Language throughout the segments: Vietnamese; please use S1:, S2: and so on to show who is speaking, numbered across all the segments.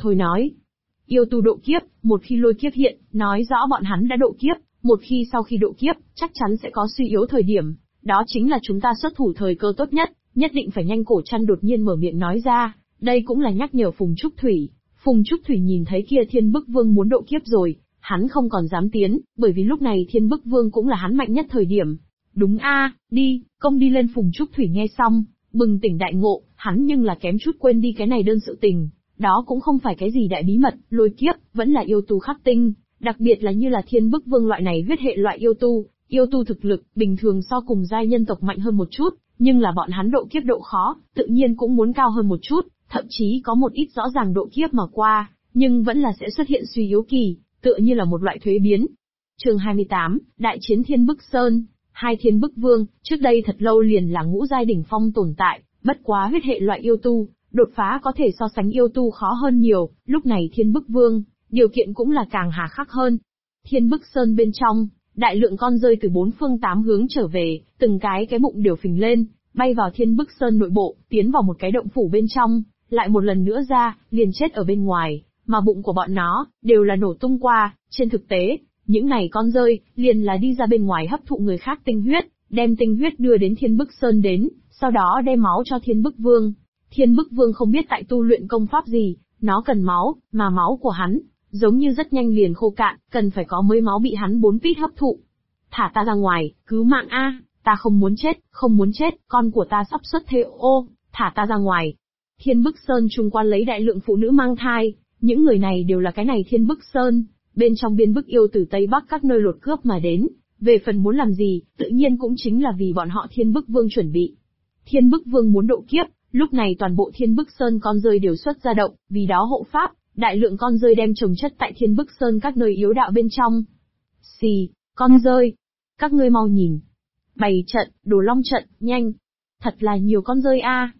S1: Thôi nói. Yêu tu độ kiếp, một khi lôi kiếp hiện, nói rõ bọn hắn đã độ kiếp, một khi sau khi độ kiếp, chắc chắn sẽ có suy yếu thời điểm. Đó chính là chúng ta xuất thủ thời cơ tốt nhất, nhất định phải nhanh. Cổ Trăn đột nhiên mở miệng nói ra, đây cũng là nhắc nhở Phùng Trúc Thủy. Phùng Trúc Thủy nhìn thấy kia Thiên Bức Vương muốn độ kiếp rồi, hắn không còn dám tiến, bởi vì lúc này Thiên Bức Vương cũng là hắn mạnh nhất thời điểm. Đúng a, đi, công đi lên. Phùng Trúc Thủy nghe xong, bừng tỉnh đại ngộ, hắn nhưng là kém chút quên đi cái này đơn sự tình. Đó cũng không phải cái gì đại bí mật, lôi kiếp, vẫn là yêu tu khắc tinh, đặc biệt là như là Thiên Bức Vương loại này huyết hệ loại yêu tu thực lực, bình thường so cùng giai nhân tộc mạnh hơn một chút, nhưng là bọn hắn độ kiếp độ khó, tự nhiên cũng muốn cao hơn một chút, thậm chí có một ít rõ ràng độ kiếp mà qua, nhưng vẫn là sẽ xuất hiện suy yếu kỳ, tựa như là một loại thuế biến. Chương 28, Đại chiến Thiên Bức Sơn. Hai Thiên Bức Vương, trước đây thật lâu liền là ngũ giai đỉnh phong tồn tại, bất quá huyết hệ loại yêu tu, đột phá có thể so sánh yêu tu khó hơn nhiều, lúc này Thiên Bức Vương, điều kiện cũng là càng hà khắc hơn. Thiên Bức Sơn bên trong, đại lượng con rơi từ bốn phương tám hướng trở về, từng cái bụng đều phình lên, bay vào Thiên Bức Sơn nội bộ, tiến vào một cái động phủ bên trong, lại một lần nữa ra, liền chết ở bên ngoài, mà bụng của bọn nó, đều là nổ tung qua. Trên thực tế, những này con rơi, liền là đi ra bên ngoài hấp thụ người khác tinh huyết, đem tinh huyết đưa đến Thiên Bức Sơn đến, sau đó đem máu cho Thiên Bức Vương. Thiên Bức Vương không biết tại tu luyện công pháp gì, nó cần máu, mà máu của hắn, giống như rất nhanh liền khô cạn, cần phải có mới máu bị hắn 4 pít hấp thụ. Thả ta ra ngoài, cứu mạng a, ta không muốn chết, con của ta sắp xuất thế ô, thả ta ra ngoài. Thiên Bức Sơn trung quan lấy đại lượng phụ nữ mang thai, những người này đều là cái này Thiên Bức Sơn, bên trong biên bức yêu từ Tây Bắc các nơi lột cướp mà đến, về phần muốn làm gì, tự nhiên cũng chính là vì bọn họ Thiên Bức Vương chuẩn bị. Thiên Bức Vương muốn độ kiếp, lúc này toàn bộ Thiên Bức Sơn con rơi đều xuất ra động, vì đó hộ pháp, đại lượng con rơi đem trồng chất tại Thiên Bức Sơn các nơi yếu đạo bên trong. Xì, con rơi, các ngươi mau nhìn. Bày trận, Đồ Long trận, nhanh. Thật là nhiều con rơi a.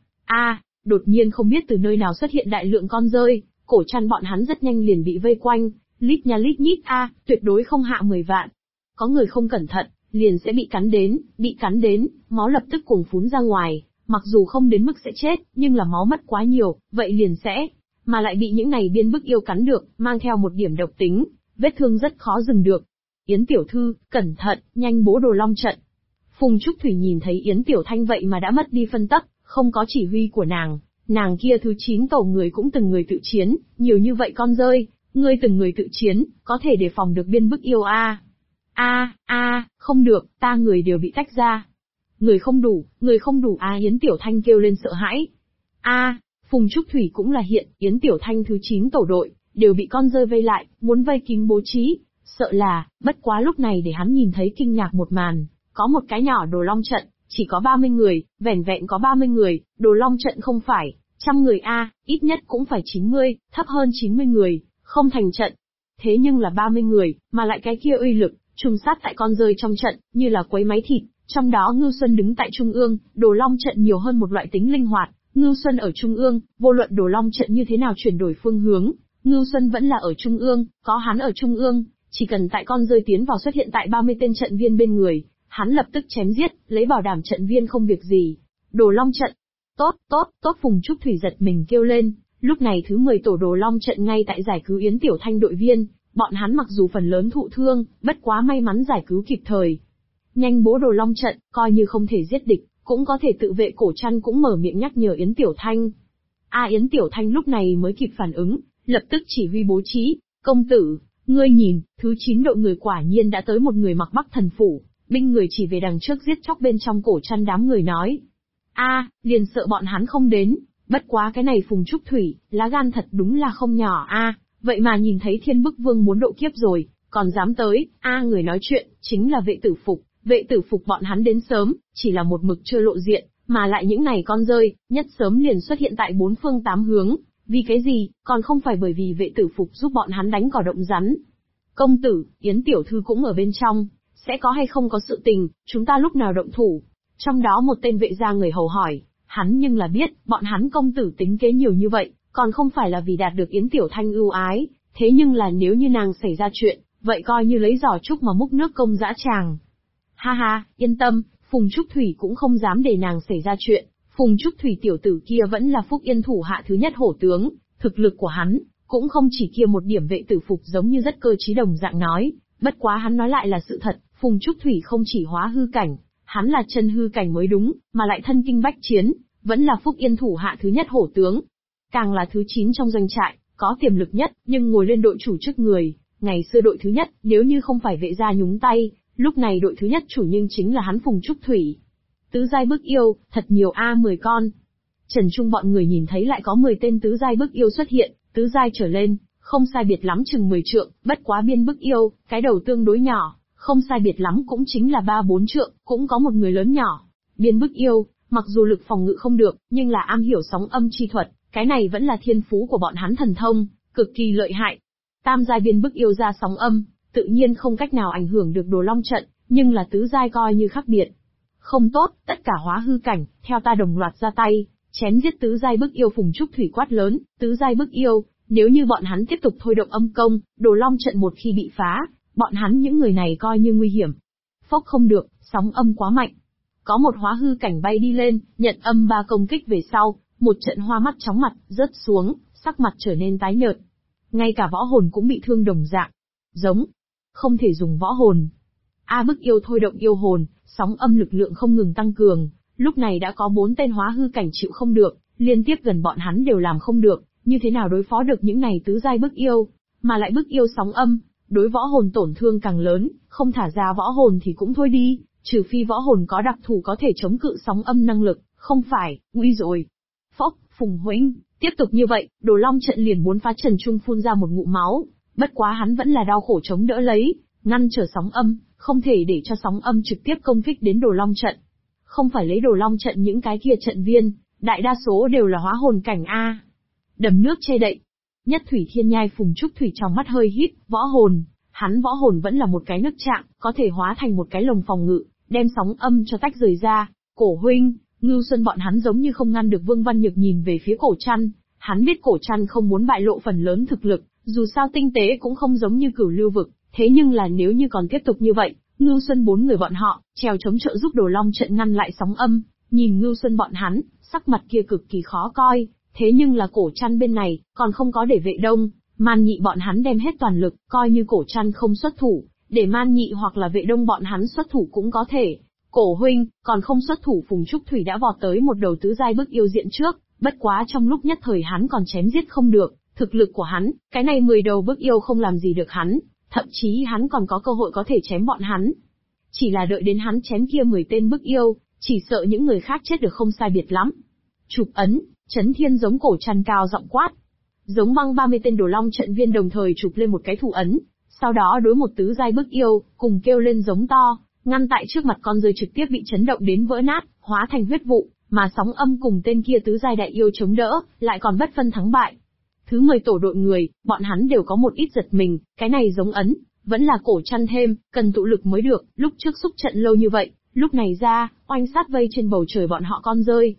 S1: Đột nhiên không biết từ nơi nào xuất hiện đại lượng con rơi, Cổ Trăn bọn hắn rất nhanh liền bị vây quanh, lít nha lít nhít tuyệt đối không hạ 10 vạn. Có người không cẩn thận, liền sẽ bị cắn đến, máu lập tức cuồng phún ra ngoài, mặc dù không đến mức sẽ chết, nhưng là máu mất quá nhiều, vậy liền sẽ, mà lại bị những này biên bức yêu cắn được, mang theo một điểm độc tính, vết thương rất khó dừng được. Yến tiểu thư, cẩn thận, nhanh bố Đồ Long trận. Phùng Trúc Thủy nhìn thấy Yến Tiểu Thanh vậy mà đã mất đi phân tắc, không có chỉ huy của nàng kia thứ 9 tổ người cũng từng người tự chiến, nhiều như vậy con rơi, ngươi từng người tự chiến, có thể đề phòng được biên bức yêu không được, ta người đều bị tách ra. Người không đủ Yến Tiểu Thanh kêu lên sợ hãi. Phùng Trúc Thủy cũng là hiện, Yến Tiểu Thanh thứ 9 tổ đội, đều bị con rơi vây lại, muốn vây kín bố trí, sợ là, bất quá lúc này để hắn nhìn thấy kinh ngạc một màn, có một cái nhỏ Đồ Long trận, chỉ có 30 người, vẻn vẹn có 30 người, Đồ Long trận không phải, 100 người ít nhất cũng phải 90, thấp hơn 90 người, không thành trận. Thế nhưng là 30 người, mà lại cái kia uy lực, trùng sát tại con rơi trong trận, như là quấy máy thịt, trong đó Ngưu Xuân đứng tại trung ương, Đồ Long trận nhiều hơn một loại tính linh hoạt, Ngưu Xuân ở trung ương, vô luận Đồ Long trận như thế nào chuyển đổi phương hướng, Ngưu Xuân vẫn là ở trung ương, có hắn ở trung ương, chỉ cần tại con rơi tiến vào xuất hiện tại 30 tên trận viên bên người, hắn lập tức chém giết, lấy bảo đảm trận viên không việc gì. Đồ Long trận. Tốt, Phùng Trúc Thủy giật mình kêu lên, lúc này thứ 10 tổ Đồ Long trận ngay tại giải cứu Yến Tiểu Thanh đội viên, bọn hắn mặc dù phần lớn thụ thương, bất quá may mắn giải cứu kịp thời. Nhanh bố Đồ Long trận, coi như không thể giết địch, cũng có thể tự vệ. Cổ Trăn cũng mở miệng nhắc nhở Yến Tiểu Thanh. Yến Tiểu Thanh lúc này mới kịp phản ứng, lập tức chỉ huy bố trí, công tử, ngươi nhìn, thứ 9 đội người quả nhiên đã tới một người mặc Bắc Thần Phủ, binh người chỉ về đằng trước giết chóc bên trong. Cổ Trăn đám người nói. Liền sợ bọn hắn không đến, bất quá cái này Phùng Trúc Thủy, lá gan thật đúng là không nhỏ vậy mà nhìn thấy Thiên Bức Vương muốn độ kiếp rồi, còn dám tới. Người nói chuyện, chính là Vệ Tử Phục bọn hắn đến sớm, chỉ là một mực chưa lộ diện, mà lại những này con rơi, nhất sớm liền xuất hiện tại 4 phương 8 hướng, vì cái gì, còn không phải bởi vì Vệ Tử Phục giúp bọn hắn đánh cỏ động rắn. Công tử, Yến Tiểu Thư cũng ở bên trong, sẽ có hay không có sự tình, chúng ta lúc nào động thủ? Trong đó một tên vệ gia người hầu hỏi, hắn nhưng là biết, bọn hắn công tử tính kế nhiều như vậy, còn không phải là vì đạt được Yến Tiểu Thanh ưu ái, thế nhưng là nếu như nàng xảy ra chuyện, vậy coi như lấy giỏ trúc mà múc nước công dã tràng. Yên tâm, Phùng Trúc Thủy cũng không dám để nàng xảy ra chuyện, Phùng Trúc Thủy tiểu tử kia vẫn là Phúc Yên thủ hạ thứ nhất hổ tướng, thực lực của hắn, cũng không chỉ kia một điểm vệ tử phục giống như rất cơ trí đồng dạng nói, bất quá hắn nói lại là sự thật, Phùng Trúc Thủy không chỉ hóa hư cảnh, hắn là chân hư cảnh mới đúng, mà lại thân kinh bách chiến, vẫn là Phúc Yên thủ hạ thứ nhất hổ tướng. Càng là thứ 9 trong doanh trại, có tiềm lực nhất, nhưng ngồi lên đội chủ trước người, ngày xưa đội thứ nhất, nếu như không phải vệ gia nhúng tay, lúc này đội thứ nhất chủ nhưng chính là hắn Phùng Trúc Thủy. Tứ giai bức yêu, thật nhiều 10 con. Trần Trung bọn người nhìn thấy lại có 10 tên tứ giai bức yêu xuất hiện, tứ giai trở lên, không sai biệt lắm chừng 10 trượng, bất quá biên bức yêu, cái đầu tương đối nhỏ, không sai biệt lắm cũng chính là 3-4 trượng, cũng có một người lớn nhỏ. Biên bức yêu, mặc dù lực phòng ngự không được, nhưng là am hiểu sóng âm chi thuật, cái này vẫn là thiên phú của bọn hắn thần thông, cực kỳ lợi hại. Tam giai biên bức yêu ra sóng âm, tự nhiên không cách nào ảnh hưởng được Đồ Long trận, nhưng là tứ giai coi như khác biệt. Không tốt, tất cả hóa hư cảnh, theo ta đồng loạt ra tay, chém giết tứ giai bức yêu. Phùng Trúc Thủy quát lớn, tứ giai bức yêu, nếu như bọn hắn tiếp tục thôi động âm công, Đồ Long trận một khi bị phá, bọn hắn những người này coi như nguy hiểm. Phốc không được, sóng âm quá mạnh. Có một hóa hư cảnh bay đi lên, nhận âm 3 công kích về sau, một trận hoa mắt chóng mặt, rớt xuống, sắc mặt trở nên tái nhợt. Ngay cả võ hồn cũng bị thương đồng dạng. Giống, không thể dùng võ hồn. Bức yêu thôi động yêu hồn, sóng âm lực lượng không ngừng tăng cường, lúc này đã có 4 tên hóa hư cảnh chịu không được, liên tiếp gần bọn hắn đều làm không được, như thế nào đối phó được những này tứ giai bức yêu, mà lại bức yêu sóng âm, đối võ hồn tổn thương càng lớn, không thả ra võ hồn thì cũng thôi đi, trừ phi võ hồn có đặc thù có thể chống cự sóng âm năng lực, không phải, nguy rồi. Phốc, Phùng huynh, tiếp tục như vậy, Đồ Long trận liền muốn phá. Trần Trung phun ra một ngụm máu, bất quá hắn vẫn là đau khổ chống đỡ lấy, ngăn trở sóng âm, không thể để cho sóng âm trực tiếp công kích đến Đồ Long trận. Không phải lấy Đồ Long trận những cái kia trận viên, đại đa số đều là hóa hồn cảnh A. Đầm nước che đậy. Nhất Thủy Thiên Nhai. Phùng Trúc Thủy trong mắt hơi híp, võ hồn, hắn võ hồn vẫn là một cái nước trạng, có thể hóa thành một cái lồng phòng ngự, đem sóng âm cho tách rời ra. Cổ huynh, Ngưu Xuân bọn hắn giống như không ngăn được. Vương Văn Nhược nhìn về phía Cổ Trăn, hắn biết Cổ Trăn không muốn bại lộ phần lớn thực lực, dù sao tinh tế cũng không giống như Cửu Lưu vực, thế nhưng là nếu như còn tiếp tục như vậy, Ngưu Xuân 4 người bọn họ, trèo chống trợ giúp Đồ Long trận ngăn lại sóng âm, nhìn Ngưu Xuân bọn hắn, sắc mặt kia cực kỳ khó coi, thế nhưng là Cổ Trăn bên này, còn không có để Vệ Đông, Man Nhị bọn hắn đem hết toàn lực, coi như Cổ Trăn không xuất thủ, để Man Nhị hoặc là Vệ Đông bọn hắn xuất thủ cũng có thể. Cổ huynh, còn không xuất thủ. Phùng Trúc Thủy đã vọt tới một đầu tứ giai bức yêu diện trước, bất quá trong lúc nhất thời hắn còn chém giết không được, thực lực của hắn, cái này 10 đầu bức yêu không làm gì được hắn, thậm chí hắn còn có cơ hội có thể chém bọn hắn. Chỉ là đợi đến hắn chém kia 10 tên bức yêu, chỉ sợ những người khác chết được không sai biệt lắm. Chụp ấn, Chấn Thiên giống Cổ Trăn cao giọng quát. Giống băng 30 tên Đồ Long trận viên đồng thời chụp lên một cái thủ ấn, sau đó đối một tứ giai bức yêu, cùng kêu lên giống to, ngăn tại trước mặt con rơi trực tiếp bị chấn động đến vỡ nát, hóa thành huyết vụ, mà sóng âm cùng tên kia tứ giai đại yêu chống đỡ, lại còn bất phân thắng bại. Thứ 10 tổ đội người, bọn hắn đều có một ít giật mình, cái này giống ấn, vẫn là Cổ Trăn thêm, cần tụ lực mới được, lúc trước xúc trận lâu như vậy, lúc này ra, oanh sát vây trên bầu trời bọn họ con rơi.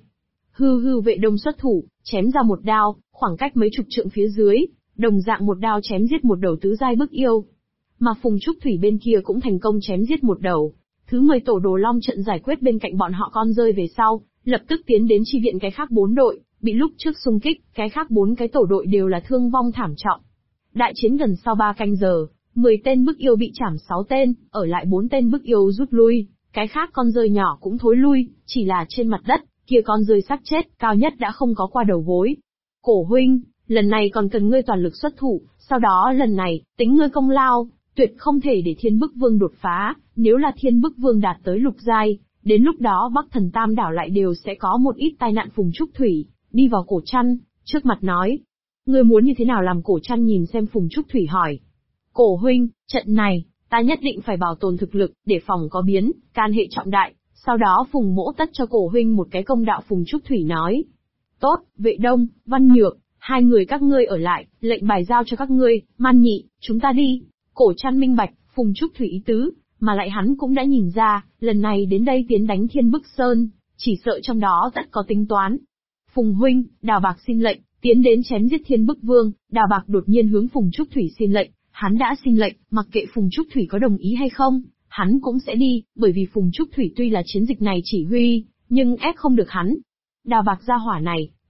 S1: Hư Vệ Đông xuất thủ, chém ra một đao, khoảng cách mấy chục trượng phía dưới, đồng dạng một đao chém giết một đầu tứ giai bức yêu. Mà Phùng Trúc Thủy bên kia cũng thành công chém giết một đầu. Thứ 10 tổ Đồ Long trận giải quyết bên cạnh bọn họ con rơi về sau, lập tức tiến đến chi viện cái khác 4 đội, bị lúc trước xung kích, cái khác 4 cái tổ đội đều là thương vong thảm trọng. Đại chiến gần sau 3 canh giờ, 10 tên bức yêu bị chảm 6 tên, ở lại 4 tên bức yêu rút lui, cái khác con rơi nhỏ cũng thối lui, chỉ là trên mặt đất, kia con rơi xác chết, cao nhất đã không có qua đầu gối. Cổ huynh, lần này còn cần ngươi toàn lực xuất thủ, sau đó lần này, tính ngươi công lao, tuyệt không thể để Thiên Bức Vương đột phá, nếu là Thiên Bức Vương đạt tới lục giai, đến lúc đó Bắc Thần Tam đảo lại đều sẽ có một ít tai nạn. Phùng Trúc Thủy đi vào Cổ Trăn, trước mặt nói, ngươi muốn như thế nào làm? Cổ Trăn nhìn xem Phùng Trúc Thủy hỏi. Cổ huynh, trận này, ta nhất định phải bảo tồn thực lực, để phòng có biến, can hệ trọng đại, sau đó Phùng mỗ tất cho cổ huynh một cái công đạo. Phùng Trúc Thủy nói. Tốt, Vệ Đông, Văn Nhược, 2 người các ngươi ở lại, lệnh bài giao cho các ngươi. Man Nhị, chúng ta đi. Cổ Trăn minh bạch Phùng Trúc Thủy ý tứ, mà lại hắn cũng đã nhìn ra, lần này đến đây tiến đánh Thiên Bức Sơn, chỉ sợ trong đó tất có tính toán. Phùng huynh, Đào Bạc xin lệnh, tiến đến chém giết Thiên Bức Vương. Đào Bạc đột nhiên hướng Phùng Trúc Thủy xin lệnh, hắn đã xin lệnh, mặc kệ Phùng Trúc Thủy có đồng ý hay không, hắn cũng sẽ đi, bởi vì Phùng Trúc Thủy tuy là chiến dịch này chỉ huy, nhưng ép không được hắn. Đào Bạc gia hỏa này,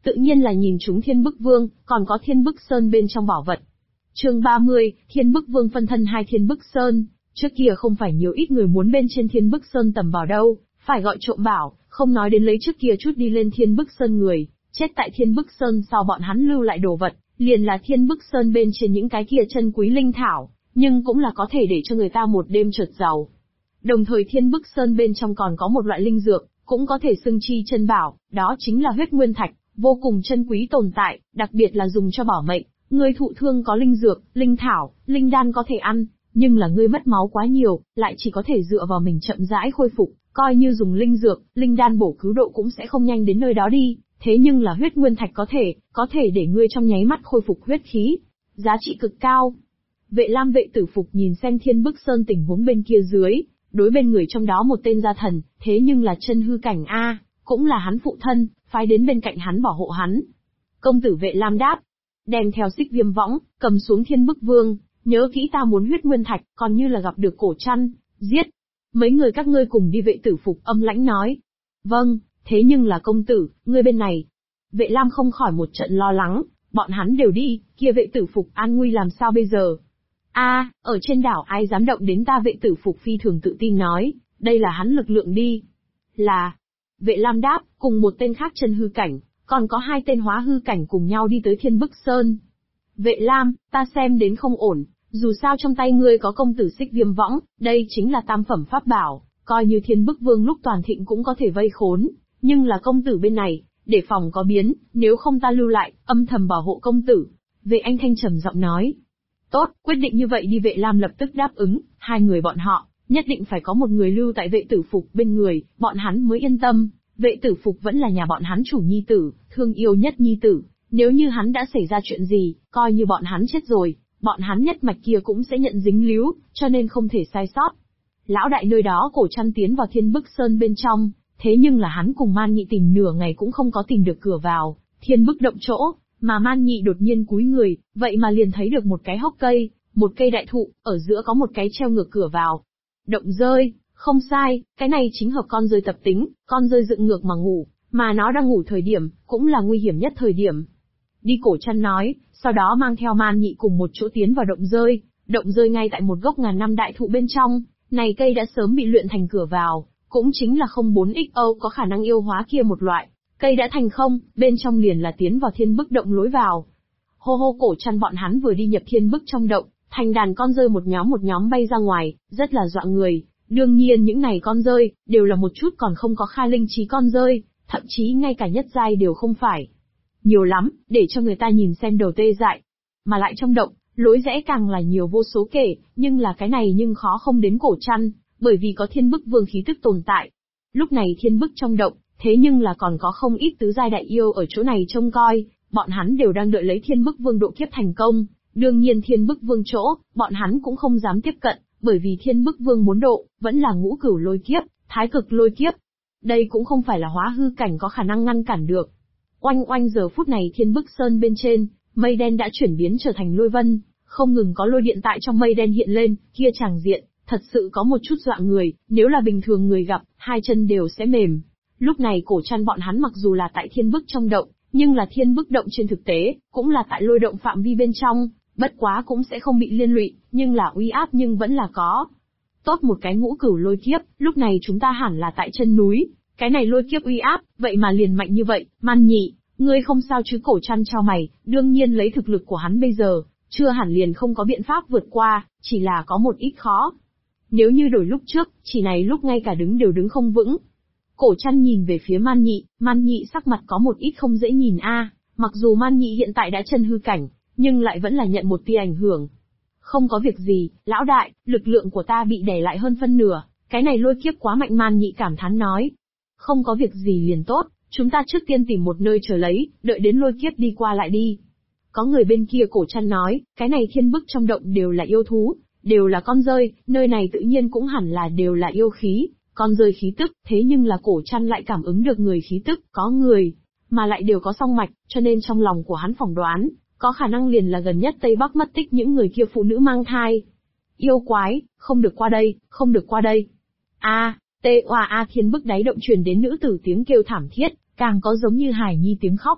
S1: tự nhiên là nhìn chúng Thiên Bức Vương, còn có Thiên Bức Sơn bên trong bảo vật. Chương 30, Thiên Bức Vương phân thân hai Thiên Bức Sơn. Trước kia không phải nhiều ít người muốn bên trên Thiên Bức Sơn tầm bảo đâu, phải gọi trộm bảo, không nói đến lấy trước kia chút đi lên Thiên Bức Sơn người, chết tại Thiên Bức Sơn sau bọn hắn lưu lại đồ vật, liền là Thiên Bức Sơn bên trên những cái kia chân quý linh thảo, nhưng cũng là có thể để cho người ta một đêm chợt giàu. Đồng thời Thiên Bức Sơn bên trong còn có một loại linh dược, cũng có thể xưng chi chân bảo, đó chính là huyết nguyên thạch, vô cùng chân quý tồn tại, đặc biệt là dùng cho bảo mệnh. Ngươi thụ thương có linh dược, linh thảo, linh đan có thể ăn, nhưng là ngươi mất máu quá nhiều, lại chỉ có thể dựa vào mình chậm rãi khôi phục, coi như dùng linh dược, linh đan bổ cứu độ cũng sẽ không nhanh đến nơi đó đi, thế nhưng là huyết nguyên thạch có thể để ngươi trong nháy mắt khôi phục huyết khí, giá trị cực cao. Vệ Lam Vệ Tử Phục nhìn xem Thiên Bức Sơn tình huống bên kia dưới, đối bên người trong đó một tên gia thần, thế nhưng là chân hư cảnh A, cũng là hắn phụ thân, phái đến bên cạnh hắn bảo hộ hắn. Công tử Vệ Lam đáp, đem theo Xích Viêm Võng, cầm xuống Thiên Bức Vương, nhớ kỹ ta muốn huyết nguyên thạch, còn như là gặp được Cổ Trăn, giết. Mấy người các ngươi cùng đi. Vệ Tử Phục âm lãnh nói. Vâng, thế nhưng là công tử, ngươi bên này. Vệ Lam không khỏi một trận lo lắng, bọn hắn đều đi, kia Vệ Tử Phục an nguy làm sao bây giờ? Ở trên đảo ai dám động đến ta? Vệ Tử Phục phi thường tự tin nói, đây là hắn lực lượng đi. Là. Vệ Lam đáp, cùng một tên khác chân hư cảnh, còn có hai tên hóa hư cảnh cùng nhau đi tới Thiên Bức Sơn. Vệ Lam, ta xem đến không ổn, dù sao trong tay ngươi có công tử Xích Viêm Võng, đây chính là tam phẩm pháp bảo, coi như Thiên Bức Vương lúc toàn thịnh cũng có thể vây khốn, nhưng là công tử bên này, để phòng có biến, nếu không ta lưu lại, âm thầm bảo hộ công tử. Vệ Anh Thanh trầm giọng nói. Tốt, quyết định như vậy đi. Vệ Lam lập tức đáp ứng, hai người bọn họ, nhất định phải có một người lưu tại Vệ Tử Phục bên người, bọn hắn mới yên tâm. Vệ Tử Phục vẫn là nhà bọn hắn chủ nhi tử, thương yêu nhất nhi tử, nếu như hắn đã xảy ra chuyện gì, coi như bọn hắn chết rồi, bọn hắn nhất mạch kia cũng sẽ nhận dính líu, cho nên không thể sai sót. Lão đại nơi đó Cổ Trăn tiến vào Thiên Bức Sơn bên trong, thế nhưng là hắn cùng Man Nhị tìm nửa ngày cũng không có tìm được cửa vào Thiên Bức động chỗ, mà Man Nhị đột nhiên cúi người, vậy mà liền thấy được một cái hốc cây, một cây đại thụ, ở giữa có một cái treo ngược cửa vào. Động rơi, không sai, cái này chính hợp con rơi tập tính, con rơi dựng ngược mà ngủ, mà nó đang ngủ thời điểm, cũng là nguy hiểm nhất thời điểm. Đi. Cổ Trăn nói, sau đó mang theo Man Nhị cùng một chỗ tiến vào động rơi ngay tại một gốc ngàn năm đại thụ bên trong, này cây đã sớm bị luyện thành cửa vào, cũng chính là 04XO có khả năng yêu hóa kia một loại, cây đã thành không, bên trong liền là tiến vào Thiên Bức động lối vào. Hô hô. Cổ Trăn bọn hắn vừa đi nhập Thiên Bức trong động, thành đàn con rơi một nhóm bay ra ngoài, rất là dọa người. Đương nhiên những này con rơi, đều là một chút còn không có khai linh trí con rơi, thậm chí ngay cả nhất giai đều không phải. Nhiều lắm, để cho người ta nhìn xem đầu tê dại. Mà lại trong động, lối rẽ càng là nhiều vô số kể, nhưng là cái này nhưng khó không đến Cổ Trăn, bởi vì có Thiên Bức Vương khí tức tồn tại. Lúc này Thiên Bức trong động, thế nhưng là còn có không ít tứ giai đại yêu ở chỗ này trông coi, bọn hắn đều đang đợi lấy Thiên Bức Vương độ kiếp thành công. Đương nhiên Thiên Bức Vương chỗ, bọn hắn cũng không dám tiếp cận, bởi vì Thiên Bức Vương muốn độ, vẫn là ngũ cửu lôi kiếp, thái cực lôi kiếp. Đây cũng không phải là hóa hư cảnh có khả năng ngăn cản được. Oanh oanh. Giờ phút này Thiên Bức Sơn bên trên, mây đen đã chuyển biến trở thành lôi vân, không ngừng có lôi điện tại trong mây đen hiện lên, kia tràng diện, thật sự có một chút dọa người, nếu là bình thường người gặp, hai chân đều sẽ mềm. Lúc này Cổ Trăn bọn hắn mặc dù là tại Thiên Bức trong động, nhưng là Thiên Bức động trên thực tế, cũng là tại lôi động phạm vi bên trong, bất quá cũng sẽ không bị liên lụy, nhưng là uy áp nhưng vẫn là có. Tốt một cái ngũ cửu lôi kiếp, lúc này chúng ta hẳn là tại chân núi, cái này lôi kiếp uy áp, vậy mà liền mạnh như vậy. Man Nhị, ngươi không sao chứ? Cổ Trăn chau mày, đương nhiên lấy thực lực của hắn bây giờ, chưa hẳn liền không có biện pháp vượt qua, chỉ là có một ít khó. Nếu như đổi lúc trước, chỉ này lúc ngay cả đứng đều đứng không vững. Cổ Trăn nhìn về phía Man Nhị sắc mặt có một ít không dễ nhìn mặc dù Man Nhị hiện tại đã chân hư cảnh, nhưng lại vẫn là nhận một tia ảnh hưởng. Không có việc gì, lão đại, lực lượng của ta bị đè lại hơn phân nửa, cái này lôi kiếp quá mạnh. Man Nhị cảm thán nói. Không có việc gì liền tốt, chúng ta trước tiên tìm một nơi chờ lấy, đợi đến lôi kiếp đi qua lại đi. Có người bên kia. Cổ Trăn nói, cái này Thiên Bức trong động đều là yêu thú, đều là con rơi, nơi này tự nhiên cũng hẳn là đều là yêu khí, con rơi khí tức, thế nhưng là Cổ Trăn lại cảm ứng được người khí tức, có người, mà lại đều có song mạch, cho nên trong lòng của hắn phỏng đoán, có khả năng liền là gần nhất Tây Bắc mất tích những người kia phụ nữ mang thai. Yêu quái, không được qua đây, không được qua đây. Thiên Bức đáy động truyền đến nữ tử tiếng kêu thảm thiết, càng có giống như hài nhi tiếng khóc.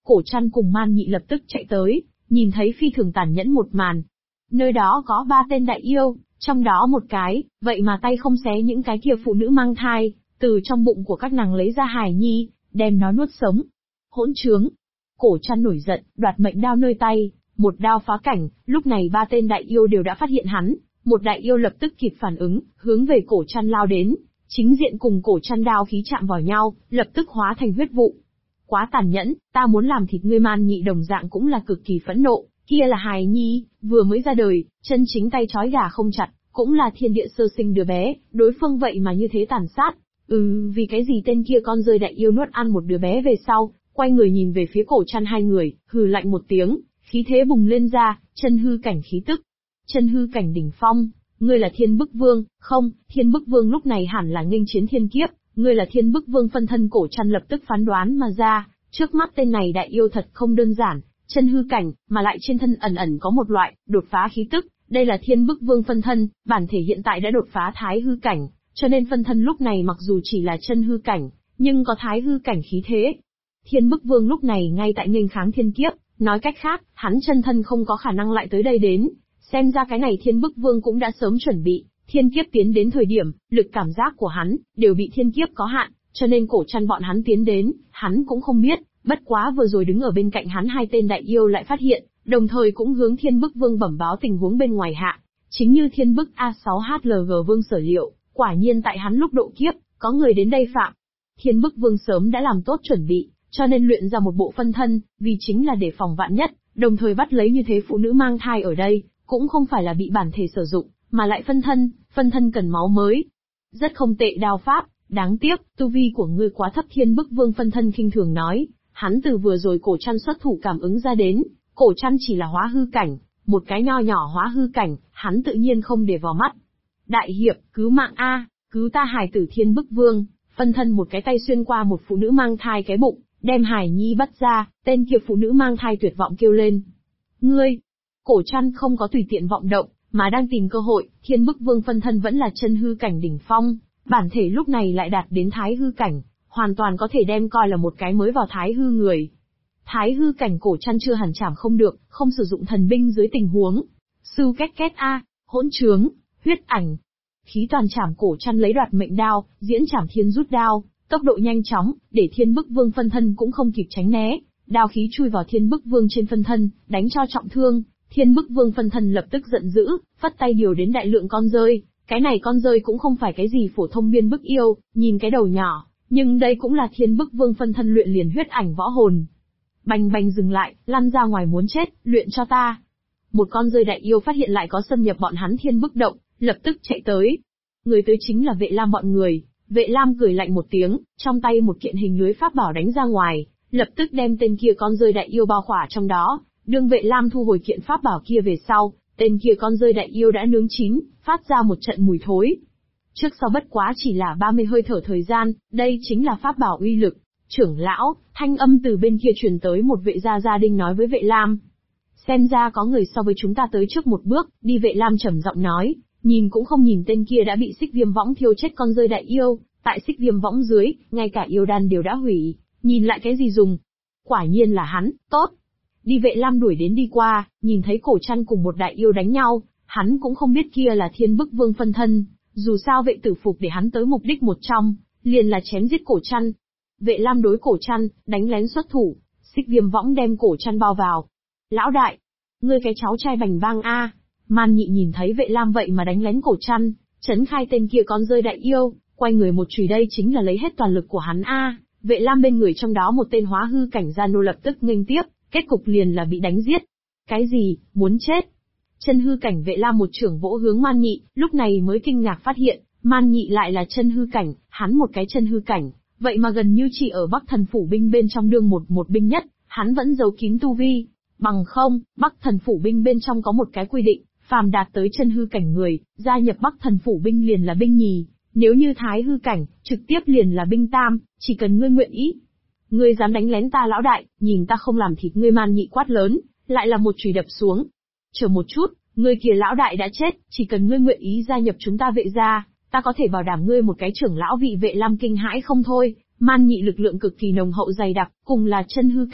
S1: Cổ Trăn cùng Man Nhị lập tức chạy tới, nhìn thấy phi thường tàn nhẫn một màn. Nơi đó có 3 tên đại yêu, trong đó một cái, vậy mà tay không xé những cái kia phụ nữ mang thai, từ trong bụng của các nàng lấy ra hài nhi, đem nó nuốt sống. Hỗn trướng! Cổ Trăn nổi giận, đoạt mệnh đao nơi tay, một đao phá cảnh, lúc này 3 tên đại yêu đều đã phát hiện hắn, một đại yêu lập tức kịp phản ứng, hướng về Cổ Trăn lao đến, chính diện cùng Cổ Trăn đao khí chạm vào nhau, lập tức hóa thành huyết vụ. Quá tàn nhẫn, ta muốn làm thịt ngươi. Man Nhị đồng dạng cũng là cực kỳ phẫn nộ, kia là hài nhi, vừa mới ra đời, chân chính tay trói gà không chặt, cũng là thiên địa sơ sinh đứa bé, đối phương vậy mà như thế tàn sát. Vì cái gì tên kia con rơi đại yêu nuốt ăn một đứa bé về sau, quay người nhìn về phía Cổ Trăn hai người, hừ lạnh một tiếng, khí thế bùng lên ra, chân hư cảnh khí tức. Chân hư cảnh đỉnh phong, ngươi là Thiên Bức Vương, không, Thiên Bức Vương lúc này hẳn là nghênh chiến thiên kiếp, ngươi là Thiên Bức Vương phân thân. Cổ Trăn lập tức phán đoán mà ra, trước mắt tên này đại yêu thật không đơn giản, chân hư cảnh, mà lại trên thân ẩn ẩn có một loại đột phá khí tức, đây là Thiên Bức Vương phân thân, bản thể hiện tại đã đột phá thái hư cảnh, cho nên phân thân lúc này mặc dù chỉ là chân hư cảnh, nhưng có thái hư cảnh khí thế. Thiên Bức Vương lúc này ngay tại nghênh kháng thiên kiếp, nói cách khác, hắn chân thân không có khả năng lại tới đây đến, xem ra cái này Thiên Bức Vương cũng đã sớm chuẩn bị, thiên kiếp tiến đến thời điểm, lực cảm giác của hắn đều bị thiên kiếp có hạn, cho nên Cổ Trăn bọn hắn tiến đến, hắn cũng không biết, bất quá vừa rồi đứng ở bên cạnh hắn 2 tên đại yêu lại phát hiện, đồng thời cũng hướng Thiên Bức Vương bẩm báo tình huống bên ngoài hạ, chính như Thiên Bức A6HLG Vương sở liệu, quả nhiên tại hắn lúc độ kiếp, có người đến đây phạm. Thiên Bức Vương sớm đã làm tốt chuẩn bị, cho nên luyện ra một bộ phân thân, vì chính là để phòng vạn nhất, đồng thời bắt lấy như thế phụ nữ mang thai ở đây, cũng không phải là bị bản thể sử dụng, mà lại phân thân cần máu mới. Rất không tệ đao pháp, đáng tiếc, tu vi của ngươi quá thấp. Thiên Bức Vương phân thân khinh thường nói, hắn từ vừa rồi Cổ Trăn xuất thủ cảm ứng ra đến, Cổ Trăn chỉ là hóa hư cảnh, một cái nho nhỏ hóa hư cảnh, hắn tự nhiên không để vào mắt. Đại hiệp, cứu mạng a, cứu ta hài tử. Thiên Bức Vương phân thân một cái tay xuyên qua một phụ nữ mang thai cái bụng, đem hài nhi bắt ra, tên kia phụ nữ mang thai tuyệt vọng kêu lên. Ngươi! Cổ Trăn không có tùy tiện vọng động, mà đang tìm cơ hội. Thiên Bức Vương phân thân vẫn là chân hư cảnh đỉnh phong, bản thể lúc này lại đạt đến thái hư cảnh, hoàn toàn có thể đem coi là một cái mới vào thái hư người. Thái hư cảnh Cổ Trăn chưa hẳn chảm không được, không sử dụng thần binh dưới tình huống. Sư két két a, hỗn trướng, huyết ảnh. Khí toàn chảm. Cổ Trăn lấy đoạt mệnh đao, diễn chảm thiên rút đao, tốc độ nhanh chóng, để Thiên Bức Vương phân thân cũng không kịp tránh né, đao khí chui vào Thiên Bức Vương trên phân thân, đánh cho trọng thương. Thiên Bức Vương phân thân lập tức giận dữ, phất tay điều đến đại lượng con rơi, cái này con rơi cũng không phải cái gì phổ thông biên bức yêu, nhìn cái đầu nhỏ, nhưng đây cũng là Thiên Bức Vương phân thân luyện liền huyết ảnh võ hồn. Bành bành dừng lại, lăn ra ngoài muốn chết, luyện cho ta. Một con rơi đại yêu phát hiện lại có xâm nhập bọn hắn Thiên Bức động, lập tức chạy tới. Người tới chính là Vệ Lam bọn người. Vệ Lam cười lạnh một tiếng, trong tay một kiện hình lưới pháp bảo đánh ra ngoài, lập tức đem tên kia con rơi đại yêu bao khỏa trong đó. Đương Vệ Lam thu hồi kiện pháp bảo kia về sau, tên kia con rơi đại yêu đã nướng chín, phát ra một trận mùi thối. Trước sau bất quá chỉ là 30 hơi thở thời gian, đây chính là pháp bảo uy lực. Trưởng lão, thanh âm từ bên kia truyền tới. Một vệ gia đình nói với Vệ Lam. Xem ra có người so với chúng ta tới trước một bước, đi. Vệ Lam trầm giọng nói, nhìn cũng không nhìn tên kia đã bị xích viêm võng thiêu chết con rơi đại yêu, tại xích viêm võng dưới, ngay cả yêu đan đều đã hủy, nhìn lại cái gì dùng. Quả nhiên là hắn, tốt. Đi. Vệ Lam đuổi đến đi qua, nhìn thấy Cổ Trăn cùng một đại yêu đánh nhau, hắn cũng không biết kia là Thiên Bức Vương phân thân, dù sao vệ tử phục để hắn tới mục đích một trong, liền là chém giết Cổ Trăn. Vệ Lam đối Cổ Trăn, đánh lén xuất thủ, xích viêm võng đem Cổ Trăn bao vào. Lão đại, ngươi cái cháu trai bành bang a. Man Nhị nhìn thấy Vệ Lam vậy mà đánh lén Cổ Trăn, chấn khai tên kia con rơi đại yêu, quay người một chùy, đây chính là lấy hết toàn lực của hắn a. Vệ Lam bên người trong đó một tên hóa hư cảnh gia nô lập tức nghênh tiếp, kết cục liền là bị đánh giết. Cái gì, muốn chết? Chân hư cảnh Vệ Lam một trưởng vỗ hướng Man Nhị, lúc này mới kinh ngạc phát hiện, Man Nhị lại là chân hư cảnh, hắn một cái chân hư cảnh, vậy mà gần như chỉ ở Bắc Thần Phủ binh bên trong đương một binh nhất, hắn vẫn giấu kín tu vi. Bằng không, Bắc Thần Phủ binh bên trong có một cái quy định, phàm đạt tới chân hư cảnh người, gia nhập Bắc Thần Phủ binh liền là binh nhì, nếu như thái hư cảnh, trực tiếp liền là binh tam, chỉ cần ngươi nguyện ý. Ngươi dám đánh lén ta lão đại, nhìn ta không làm thịt ngươi. Man Nhị quát lớn, lại là một chùy đập xuống. Chờ một chút, ngươi kia lão đại đã chết, chỉ cần ngươi nguyện ý gia nhập chúng ta Vệ gia, ta có thể bảo đảm ngươi một cái trưởng lão vị. Vệ Lam kinh hãi không thôi, Man Nhị lực lượng cực kỳ nồng hậu dày đặc, cùng là chân hư cảnh,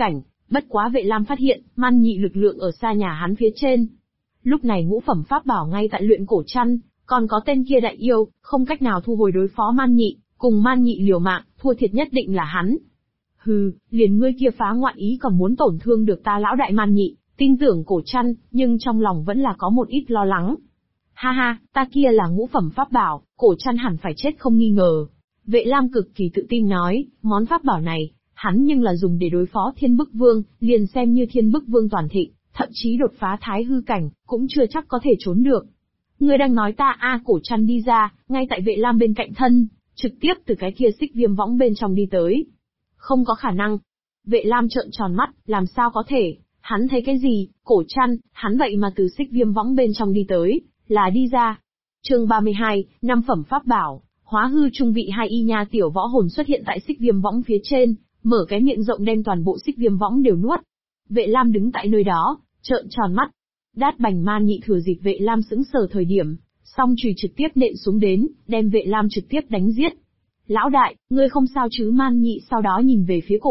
S1: Bất quá Vệ Lam phát hiện, Man Nhị lực lượng ở xa nhà hắn phía trên. Lúc này ngũ phẩm pháp bảo ngay tại luyện cổ chăn, còn có tên kia đại yêu, không cách nào thu hồi đối phó Man Nhị, cùng Man Nhị liều mạng, thua thiệt nhất định là hắn. Hừ, liền ngươi kia phá ngoạn ý còn muốn tổn thương được ta lão đại Man Nhị, tin tưởng cổ chăn, nhưng trong lòng vẫn là có một ít lo lắng. Ha ha, ta kia là ngũ phẩm pháp bảo, cổ chăn hẳn phải chết không nghi ngờ. Vệ Lam cực kỳ tự tin nói, món pháp bảo này, hắn nhưng là dùng để đối phó Thiên Bức Vương, liền xem như Thiên Bức Vương toàn thịnh, thậm chí đột phá thái hư cảnh, cũng chưa chắc có thể trốn được. Ngươi đang nói ta cổ chăn đi ra, ngay tại Vệ Lam bên cạnh thân, trực tiếp từ cái kia xích viêm võng bên trong đi tới. Không có khả năng. Vệ Lam trợn tròn mắt, làm sao có thể, hắn thấy cái gì, cổ chăn, hắn vậy mà từ xích viêm võng bên trong đi tới, là đi ra. Chương 32, năm phẩm pháp bảo, hóa hư trung vị hai y nha tiểu võ hồn xuất hiện tại xích viêm võng phía trên, mở cái miệng rộng đem toàn bộ xích viêm võng đều nuốt. Vệ Lam đứng tại nơi đó, trợn tròn mắt. Đát Bành Man Nhị thừa dịp Vệ Lam sững sờ thời điểm, song chùy trực tiếp nện xuống đến, đem Vệ Lam trực tiếp đánh giết. Lão đại, ngươi không sao chứ? Man Nhị sau đó nhìn về phía